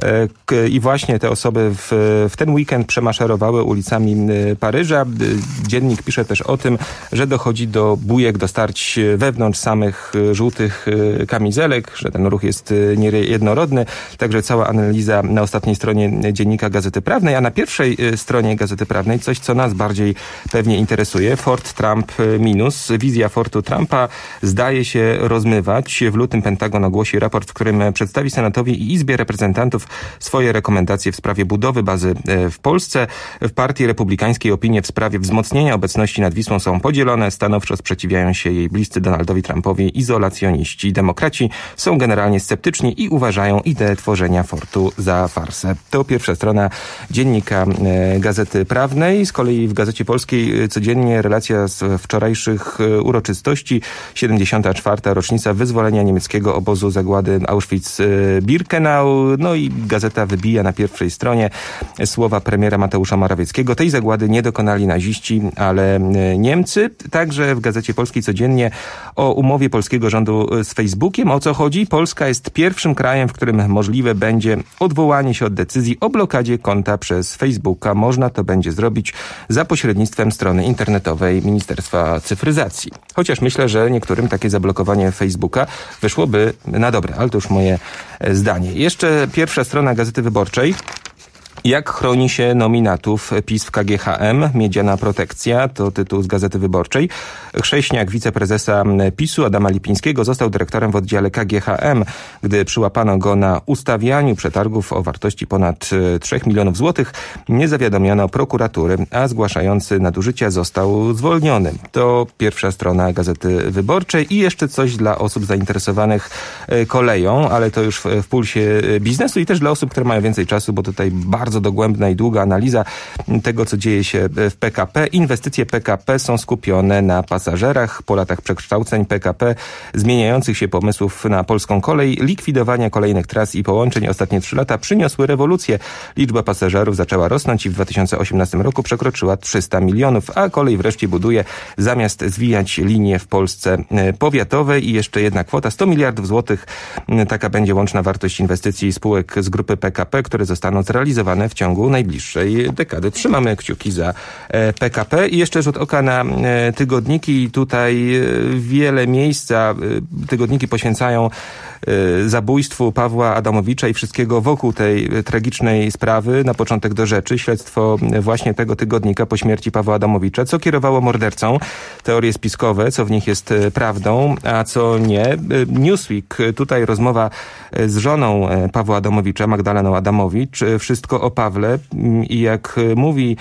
i właśnie te osoby w, w ten weekend przemaszerowały ulicami Paryża. Dziennik pisze też o tym, że dochodzi do bujek, do starć wewnątrz samych żółtych kamizelek, że ten ruch jest niejednorodny. Także cała analiza na ostatniej stronie Dziennika Gazety Prawnej, a na pierwszej stronie Gazety Prawnej coś, co nas bardziej pewnie interesuje. Ford Trump minus. Wizja Fordu Trumpa zdaje się rozmywać. W lutym Pentagon ogłosi raport, w którym przedstawi Senatowi i Izbie Reprezentantów swoje rekomendacje w sprawie budowy bazy w Polsce. W Partii Republikańskiej opinie w sprawie wzmocnienia obecności nad Wisłą są podzielone. Stanowczo sprzeciwiają się jej bliscy Donaldowi Trumpowi izolacjoniści. Demokraci są generalnie sceptyczni i uważają ideę tworzenia fortu za farsę. To pierwsza strona Dziennika Gazety Prawnej. Z kolei w Gazecie Polskiej codziennie relacja z wczorajszych uroczystości. siedemdziesiąta czwarta rocznica wyzwolenia niemieckiego obozu zagłady Auschwitz-Birkenau. No i gazeta wybija na pierwszej stronie słowa premiera Mateusza Morawieckiego. Tej zagłady nie dokonali naziści, ale Niemcy. Także w Gazecie Polskiej codziennie o umowie polskiego rządu z Facebookiem. O co chodzi? Polska jest pierwszym krajem, w którym możliwe będzie odwołanie się od decyzji o blokadzie konta przez Facebooka. Można to będzie zrobić za pośrednictwem strony internetowej Ministerstwa Cyfryzacji. Chociaż myślę, że niektórym takie zablokowanie Facebooka wyszłoby na dobre, ale to już moje zdanie. Jeszcze pierwsza strona Gazety Wyborczej. Jak chroni się nominatów PiS w K G H M? Miedziana protekcja to tytuł z Gazety Wyborczej. Chrześniak wiceprezesa PiSu Adama Lipińskiego został dyrektorem w oddziale K G H M, gdy przyłapano go na ustawianiu przetargów o wartości ponad trzech milionów złotych. Nie zawiadomiono prokuratury, a zgłaszający nadużycia został zwolniony. To pierwsza strona Gazety Wyborczej i jeszcze coś dla osób zainteresowanych koleją, ale to już w pulsie biznesu i też dla osób, które mają więcej czasu, bo tutaj bardzo Bardzo dogłębna i długa analiza tego, co dzieje się w P K P. Inwestycje P K P są skupione na pasażerach. Po latach przekształceń P K P, zmieniających się pomysłów na polską kolej, likwidowania kolejnych tras i połączeń ostatnie trzy lata przyniosły rewolucję. Liczba pasażerów zaczęła rosnąć i w dwa tysiące osiemnastym roku przekroczyła trzysta milionów, a kolej wreszcie buduje zamiast zwijać linie w Polsce powiatowe. I jeszcze jedna kwota, sto miliardów złotych. Taka będzie łączna wartość inwestycji spółek z grupy P K P, które zostaną zrealizowane w ciągu najbliższej dekady. Trzymamy kciuki za P K P i jeszcze rzut oka na tygodniki. Tutaj wiele miejsca tygodniki poświęcają zabójstwu Pawła Adamowicza i wszystkiego wokół tej tragicznej sprawy. Na początek do rzeczy. Śledztwo właśnie tego tygodnika po śmierci Pawła Adamowicza. Co kierowało mordercą? Teorie spiskowe, co w nich jest prawdą, a co nie. Newsweek, tutaj rozmowa z żoną Pawła Adamowicza, Magdaleną Adamowicz. Wszystko o Pawle i jak mówi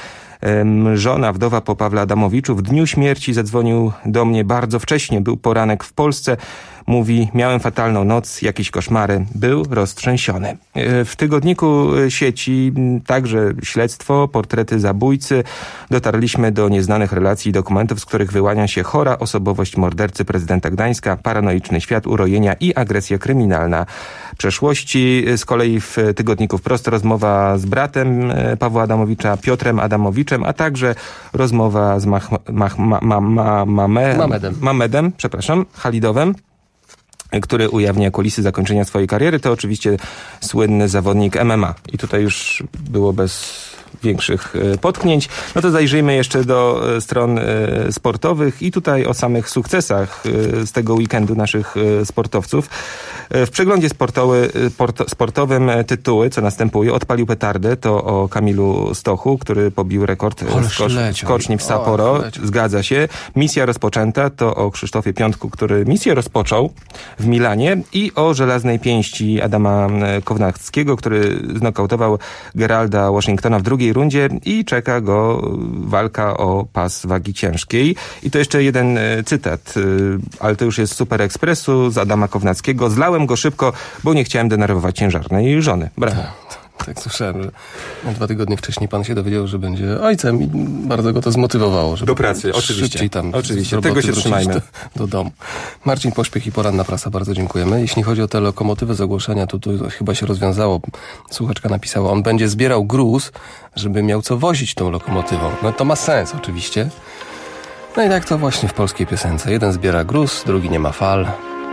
żona, wdowa po Pawle Adamowiczu, w dniu śmierci zadzwonił do mnie bardzo wcześnie. Był poranek w Polsce. Mówi, miałem fatalną noc, jakieś koszmary, był roztrzęsiony. W tygodniku sieci także śledztwo, portrety zabójcy. Dotarliśmy do nieznanych relacji i dokumentów, z których wyłania się chora osobowość mordercy prezydenta Gdańska, paranoiczny świat urojenia i agresja kryminalna przeszłości. Z kolei w tygodniku Wprost rozmowa z bratem Pawła Adamowicza, Piotrem Adamowiczem, a także rozmowa z Mach, Mach, ma, ma, ma, Mame, Mamedem. Mamedem, przepraszam, Halidowem, który ujawnia kulisy zakończenia swojej kariery. To oczywiście słynny zawodnik M M A. I tutaj już było bez większych potknięć. No to zajrzyjmy jeszcze do stron sportowych i tutaj o samych sukcesach z tego weekendu naszych sportowców. W przeglądzie sportowy, port, sportowym tytuły, co następuje, odpalił petardę, to o Kamilu Stochu, który pobił rekord skocz, skoczni w Sapporo. O, zgadza się. Misja rozpoczęta, to o Krzysztofie Piątku, który misję rozpoczął w Milanie, i o żelaznej pięści Adama Kownackiego, który znokautował Geralda Washingtona w drugiej rundzie i czeka go walka o pas wagi ciężkiej. I to jeszcze jeden cytat, ale to już jest z Super Expressu, z Adama Kownackiego. Zlałem go szybko, bo nie chciałem denerwować ciężarnej żony. Brawo. Tak, tak słyszałem, że dwa tygodnie wcześniej pan się dowiedział, że będzie ojcem i bardzo go to zmotywowało, żeby do pracy, oczywiście. Tam oczywiście, tego się trzymajmy. Do, do domu. Marcin Pośpiech i Poranna Prasa, bardzo dziękujemy. Jeśli chodzi o te lokomotywy z ogłoszenia, to tu chyba się rozwiązało. Słuchaczka napisała, on będzie zbierał gruz, żeby miał co wozić tą lokomotywą. No to ma sens oczywiście. No i tak to właśnie w polskiej piosence. Jeden zbiera gruz, drugi nie ma fal.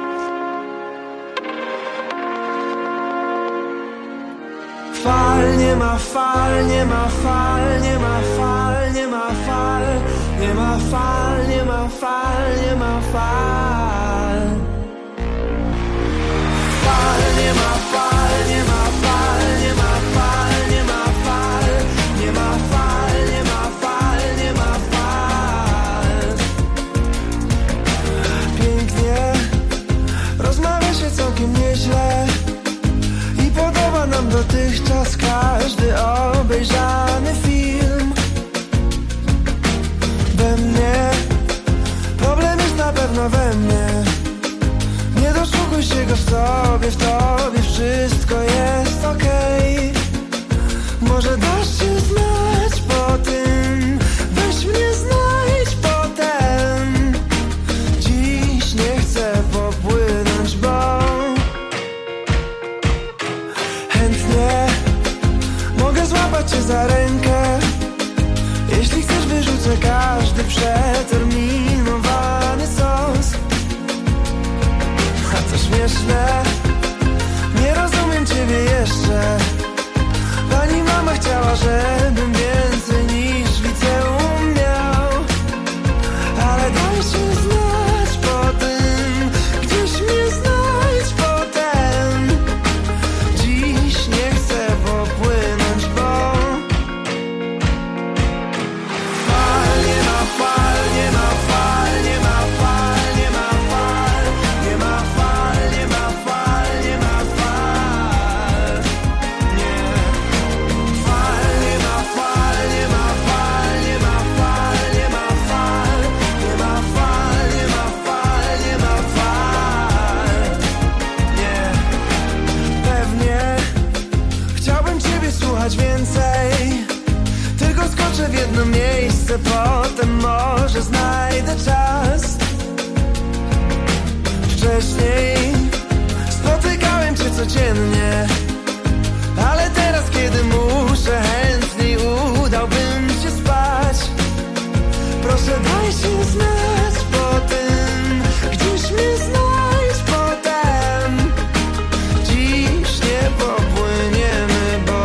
Fal, nie ma fal, nie ma fal, nie ma fal, nie ma fal, nie ma fal, nie ma fal, nie ma fal. Fal, nie ma fal, nie ma fal, nie ma fal, nie ma fal, nie ma fal, nie ma fal, nie ma fal. Pięknie, rozmawia się całkiem nieźle. Podoba nam dotychczas każdy obejrzany film. We mnie problem jest na pewno we mnie. Nie doszukuj się go w sobie, w tobie wszystko jest okej. Może dasz się znać po tym, weź mnie znajdź potem. Dziś nie chcę popłynąć, bo mogę złapać cię za rękę. Jeśli chcesz, wyrzucę każdy przeterminowany sos. A to śmieszne, nie rozumiem ciebie jeszcze. Pani mama chciała, żebym więcej niż liceum miał. Ale daj się znać po tym, gdzieś mnie znajdź potem. Dziś nie chcę popłynąć, bo fal, nie ma fal, nie ma fal, nie ma fal, nie ma fal, nie ma fal, nie ma fal, nie ma fal, nie. Fal, nie ma fal, nie ma fal, nie ma fal, nie ma fal, nie ma fal, nie ma fal, nie ma fal, nie. Pewnie chciałbym ciebie słuchać więcej, tylko skoczę w jedno miejsce, potem może znajdę czas. Wcześniej spotykałem cię codziennie, ale teraz, kiedy muszę, chętniej udałbym się spać. Proszę, daj się znać po tym, gdzieś mnie znajdź potem. Dziś nie popłyniemy, bo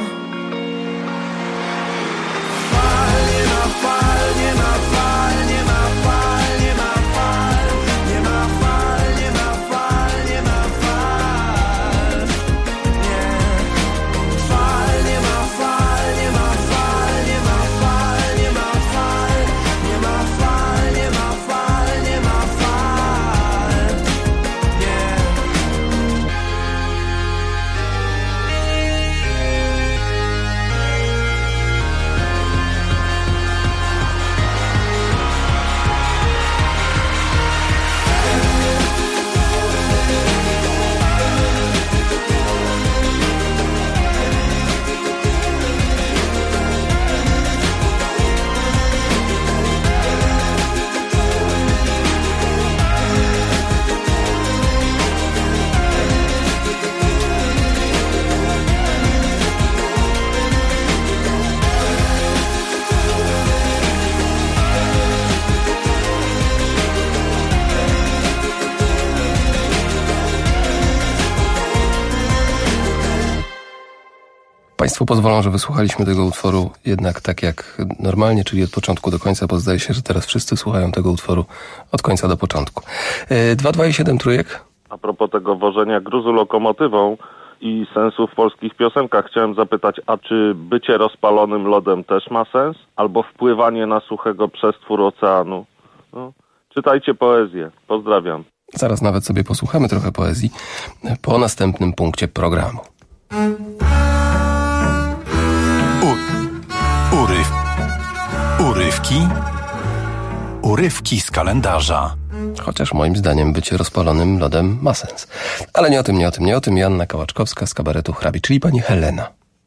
fal, nie ma fal, nie ma fal, nie ma fal, nie ma fal, nie ma fal, nie ma fal, nie ma fal, nie. Fal, nie Państwo pozwolą, że wysłuchaliśmy tego utworu jednak tak jak normalnie, czyli od początku do końca, bo zdaje się, że teraz wszyscy słuchają tego utworu od końca do początku. dwa dwa i siedem trójek. A propos tego wożenia gruzu lokomotywą i sensu w polskich piosenkach, chciałem zapytać, a czy bycie rozpalonym lodem też ma sens? Albo wpływanie na suchego przestwór oceanu? No, czytajcie poezję. Pozdrawiam. Zaraz nawet sobie posłuchamy trochę poezji po następnym punkcie programu. U, uryw, urywki, urywki z kalendarza. Chociaż moim zdaniem bycie rozpalonym lodem ma sens. Ale nie o tym, nie o tym, nie o tym. Joanna Kałaczkowska z kabaretu Hrabi, czyli pani Helena.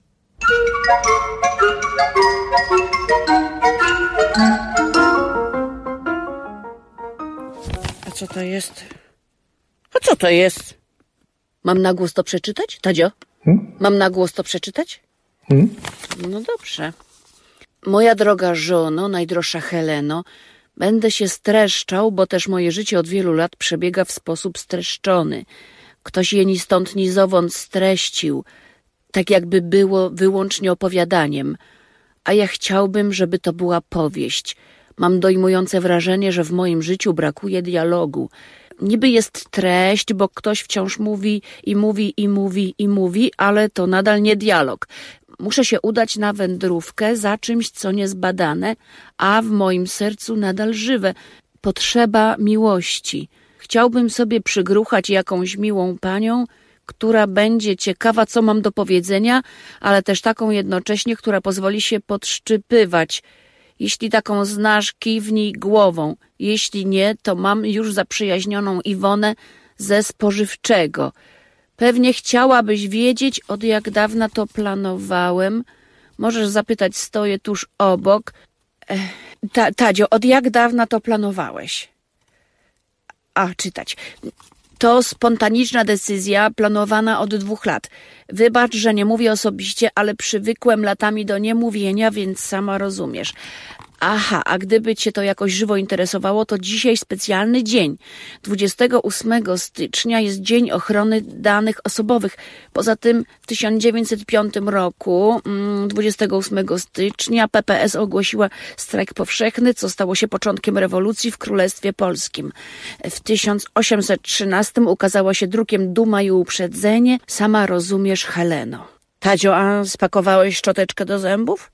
A co to jest? A co to jest? Mam na głos to przeczytać, Tadzio? Hmm? Mam na głos to przeczytać? Hmm? No dobrze. Moja droga żono, najdroższa Heleno, będę się streszczał, bo też moje życie od wielu lat przebiega w sposób streszczony. Ktoś je ni stąd, ni zowąd streścił, tak jakby było wyłącznie opowiadaniem. A ja chciałbym, żeby to była powieść. Mam dojmujące wrażenie, że w moim życiu brakuje dialogu. Niby jest treść, bo ktoś wciąż mówi i mówi i mówi i mówi, ale to nadal nie dialog. Muszę się udać na wędrówkę za czymś, co niezbadane, a w moim sercu nadal żywe. Potrzeba miłości. Chciałbym sobie przygruchać jakąś miłą panią, która będzie ciekawa, co mam do powiedzenia, ale też taką jednocześnie, która pozwoli się podszczypywać. Jeśli taką znasz, kiwnij głową. Jeśli nie, to mam już zaprzyjaźnioną Iwonę ze spożywczego. Pewnie chciałabyś wiedzieć, od jak dawna to planowałem. Możesz zapytać, stoję tuż obok. Ech, ta, Tadzio, od jak dawna to planowałeś? A, czytać. To spontaniczna decyzja planowana od dwóch lat. Wybacz, że nie mówię osobiście, ale przywykłem latami do niemówienia, więc sama rozumiesz. Aha, a gdyby cię to jakoś żywo interesowało, to dzisiaj specjalny dzień. dwudziestego ósmego stycznia jest Dzień Ochrony Danych Osobowych. Poza tym w tysiąc dziewięćset piątym roku, dwudziestego ósmego stycznia, P P S ogłosiła strajk powszechny, co stało się początkiem rewolucji w Królestwie Polskim. W tysiąc osiemset trzynastym ukazała się drukiem Duma i Uprzedzenie. Sama rozumiesz, Heleno. Tadzio, a spakowałeś szczoteczkę do zębów?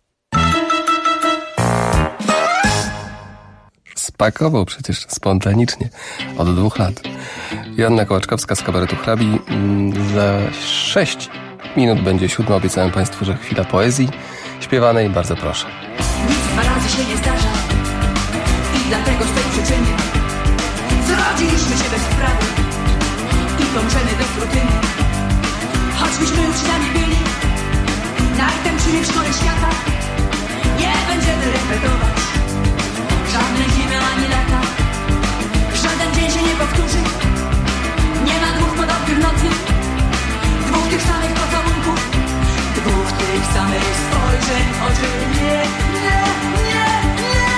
Spakował przecież spontanicznie od dwóch lat. Joanna Kołaczkowska z kabaretu Hrabi. Za sześć minut będzie siódma. Obiecałem Państwu, że chwila poezji śpiewanej. Bardzo proszę. Nic dwa razy się nie zdarza i dlatego z tej przyczyny zrodziliśmy się bez sprawy i dążymy bez rutyny. Choćbyśmy uczniami byli najtępszymi w szkole świata, nie będziemy repetować żadnej zimy ani lata. Żaden dzień się nie powtórzy. Nie ma dwóch podobnych nocy, dwóch tych samych pocałunków, dwóch tych samych spojrzeń oczy. Nie, nie, nie, nie.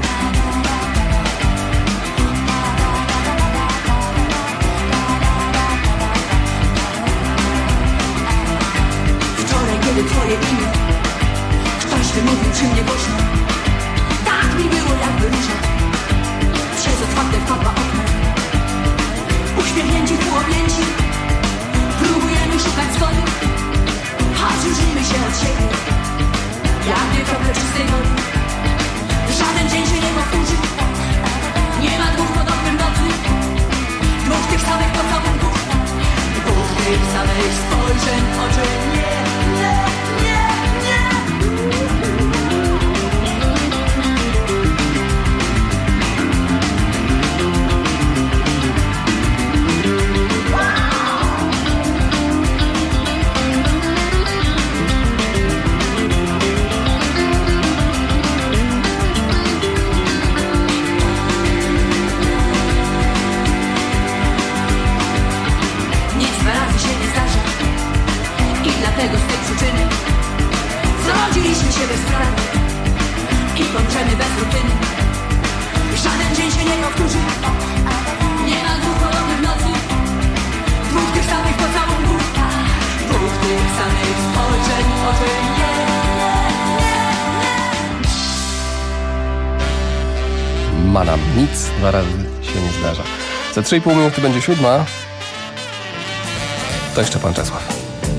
Wczoraj, kiedy twoje imię ktoś wymówił przy mnie głośno, tak mi było jakby róża przez otwarte wpadła okno. Uśmiechnięci, półobjęci, próbujemy szukać zgody, choć różnimy się od siebie, jak nie trochę czystej wody. Żaden dzień się nie powtórzy. Nie ma dwóch podobnych nocy, dwóch tych samych pocałunków, dwóch tych samych spojrzeń oczy. Nie, nie, nie, nie. Dlatego z tej przyczyny zrodziliśmy się bez sprawy i kończymy bez rutyny. Żaden dzień się nie powtórzy. Nie ma dwóch podobnych nocy, dwóch tych samych pocałunków, dwóch tych samych spojrzeń oczy. ma nam nic, dwa razy się nie zdarza. Za trzy i pół minuty będzie siódma. To jeszcze pan Czesław.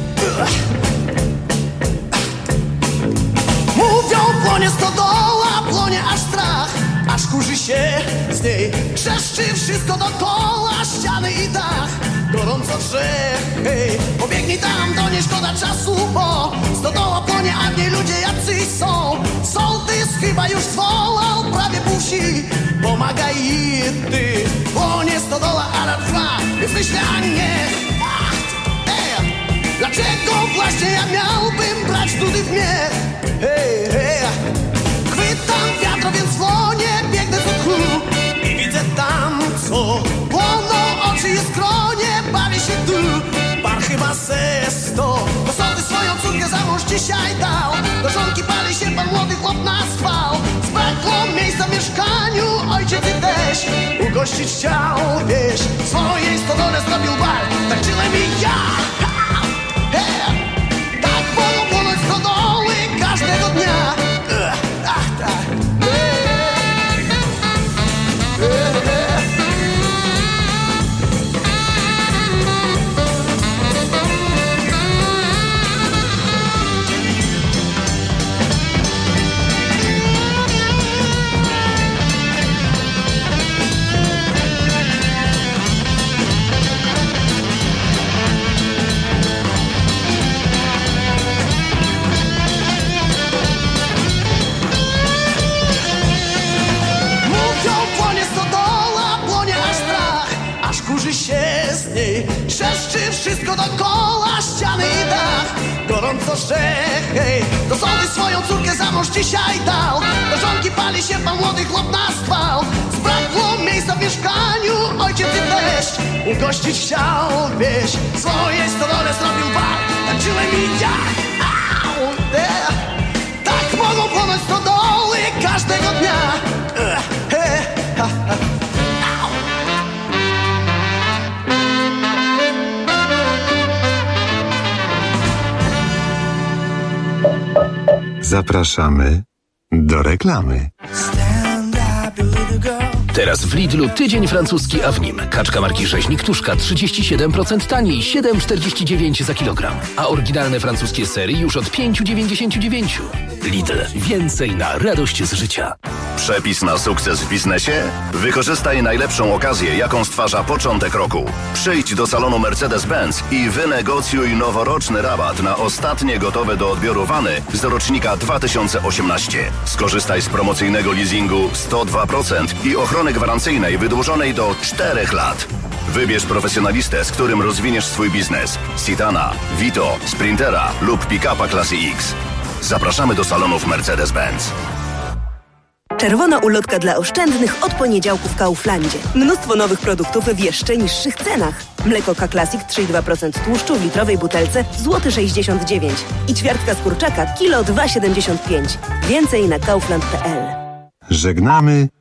Mówią, płonie stodoła, płonie aż strach, aż kurzy się z niej. Trzeszczy wszystko dookoła, ściany i dach. Gorąco drze, hej, pobiegnij tam, to nie szkoda czasu, bo stodoła płonie, a w niej ludzie jacyś są. Sołtys chyba już zwołał, prawie pół wsi pomagaj i ty. Płonie stodoła, alarm trwa, więc myślę, a nie. Ach, ej, dlaczego właśnie ja miałbym brać tudy w mnie? Hej, hej, chwytam wiatro, więc dzwonię, biegnę do tchu i widzę tam, co płoną oczy i skronie, bawię się tu. Pan chyba ze sto, bo sądy swoją córkę za mąż dzisiaj dał. Do żonki pali się pan młody chłop na schwał. Zbrakło miejsca w mieszkaniu, ojciec i też ugościć chciał, wiesz, swojej stodole zrobił bar. Tak czułem i ja. Hey, tak mogą płonąć stodoły każdego dnia. Ach, ach, tak. Hey, hey, hey. Kurzy się z niej, trzeszczy wszystko dookoła, ściany i dach. Gorąco że, hej, do sądy swoją córkę za mąż dzisiaj dał. Do żonki pali się pan młody chłop na schwał. Zbrakło miejsca w mieszkaniu, ojciec i teść ugościć chciał, wieś, swojej stodole zrobił bar. Tańczyłem i ja, au, yeah. Tak mogą płonąć stodoły każdego dnia. uh, hey, ha, ha. Zapraszamy do reklamy. Teraz w Lidlu tydzień francuski, a w nim kaczka marki Rzeźnik Tuszka trzydzieści siedem procent taniej, siedem czterdzieści dziewięć za kilogram. A oryginalne francuskie sery już od pięć dziewięćdziesiąt dziewięć. Lidl. Więcej na radość z życia. Przepis na sukces w biznesie? Wykorzystaj najlepszą okazję, jaką stwarza początek roku. Przyjdź do salonu Mercedes-Benz i wynegocjuj noworoczny rabat na ostatnie gotowe do odbioru wany z rocznika dwa tysiące osiemnaście. Skorzystaj z promocyjnego leasingu sto dwa procent i ochrony gwarancyjnej wydłużonej do czterech lat. Wybierz profesjonalistę, z którym rozwiniesz swój biznes. Citana, Vito, Sprintera lub pick-upa klasy X. Zapraszamy do salonów Mercedes-Benz. Czerwona ulotka dla oszczędnych od poniedziałku w Kauflandzie. Mnóstwo nowych produktów w jeszcze niższych cenach. Mleko K-Classic trzy i dwa procent tłuszczu w litrowej butelce złoty sześćdziesiąt dziewięć i ćwiartka z kurczaka kilo dwa siedemdziesiąt pięć. Więcej na kaufland kropka p l. Żegnamy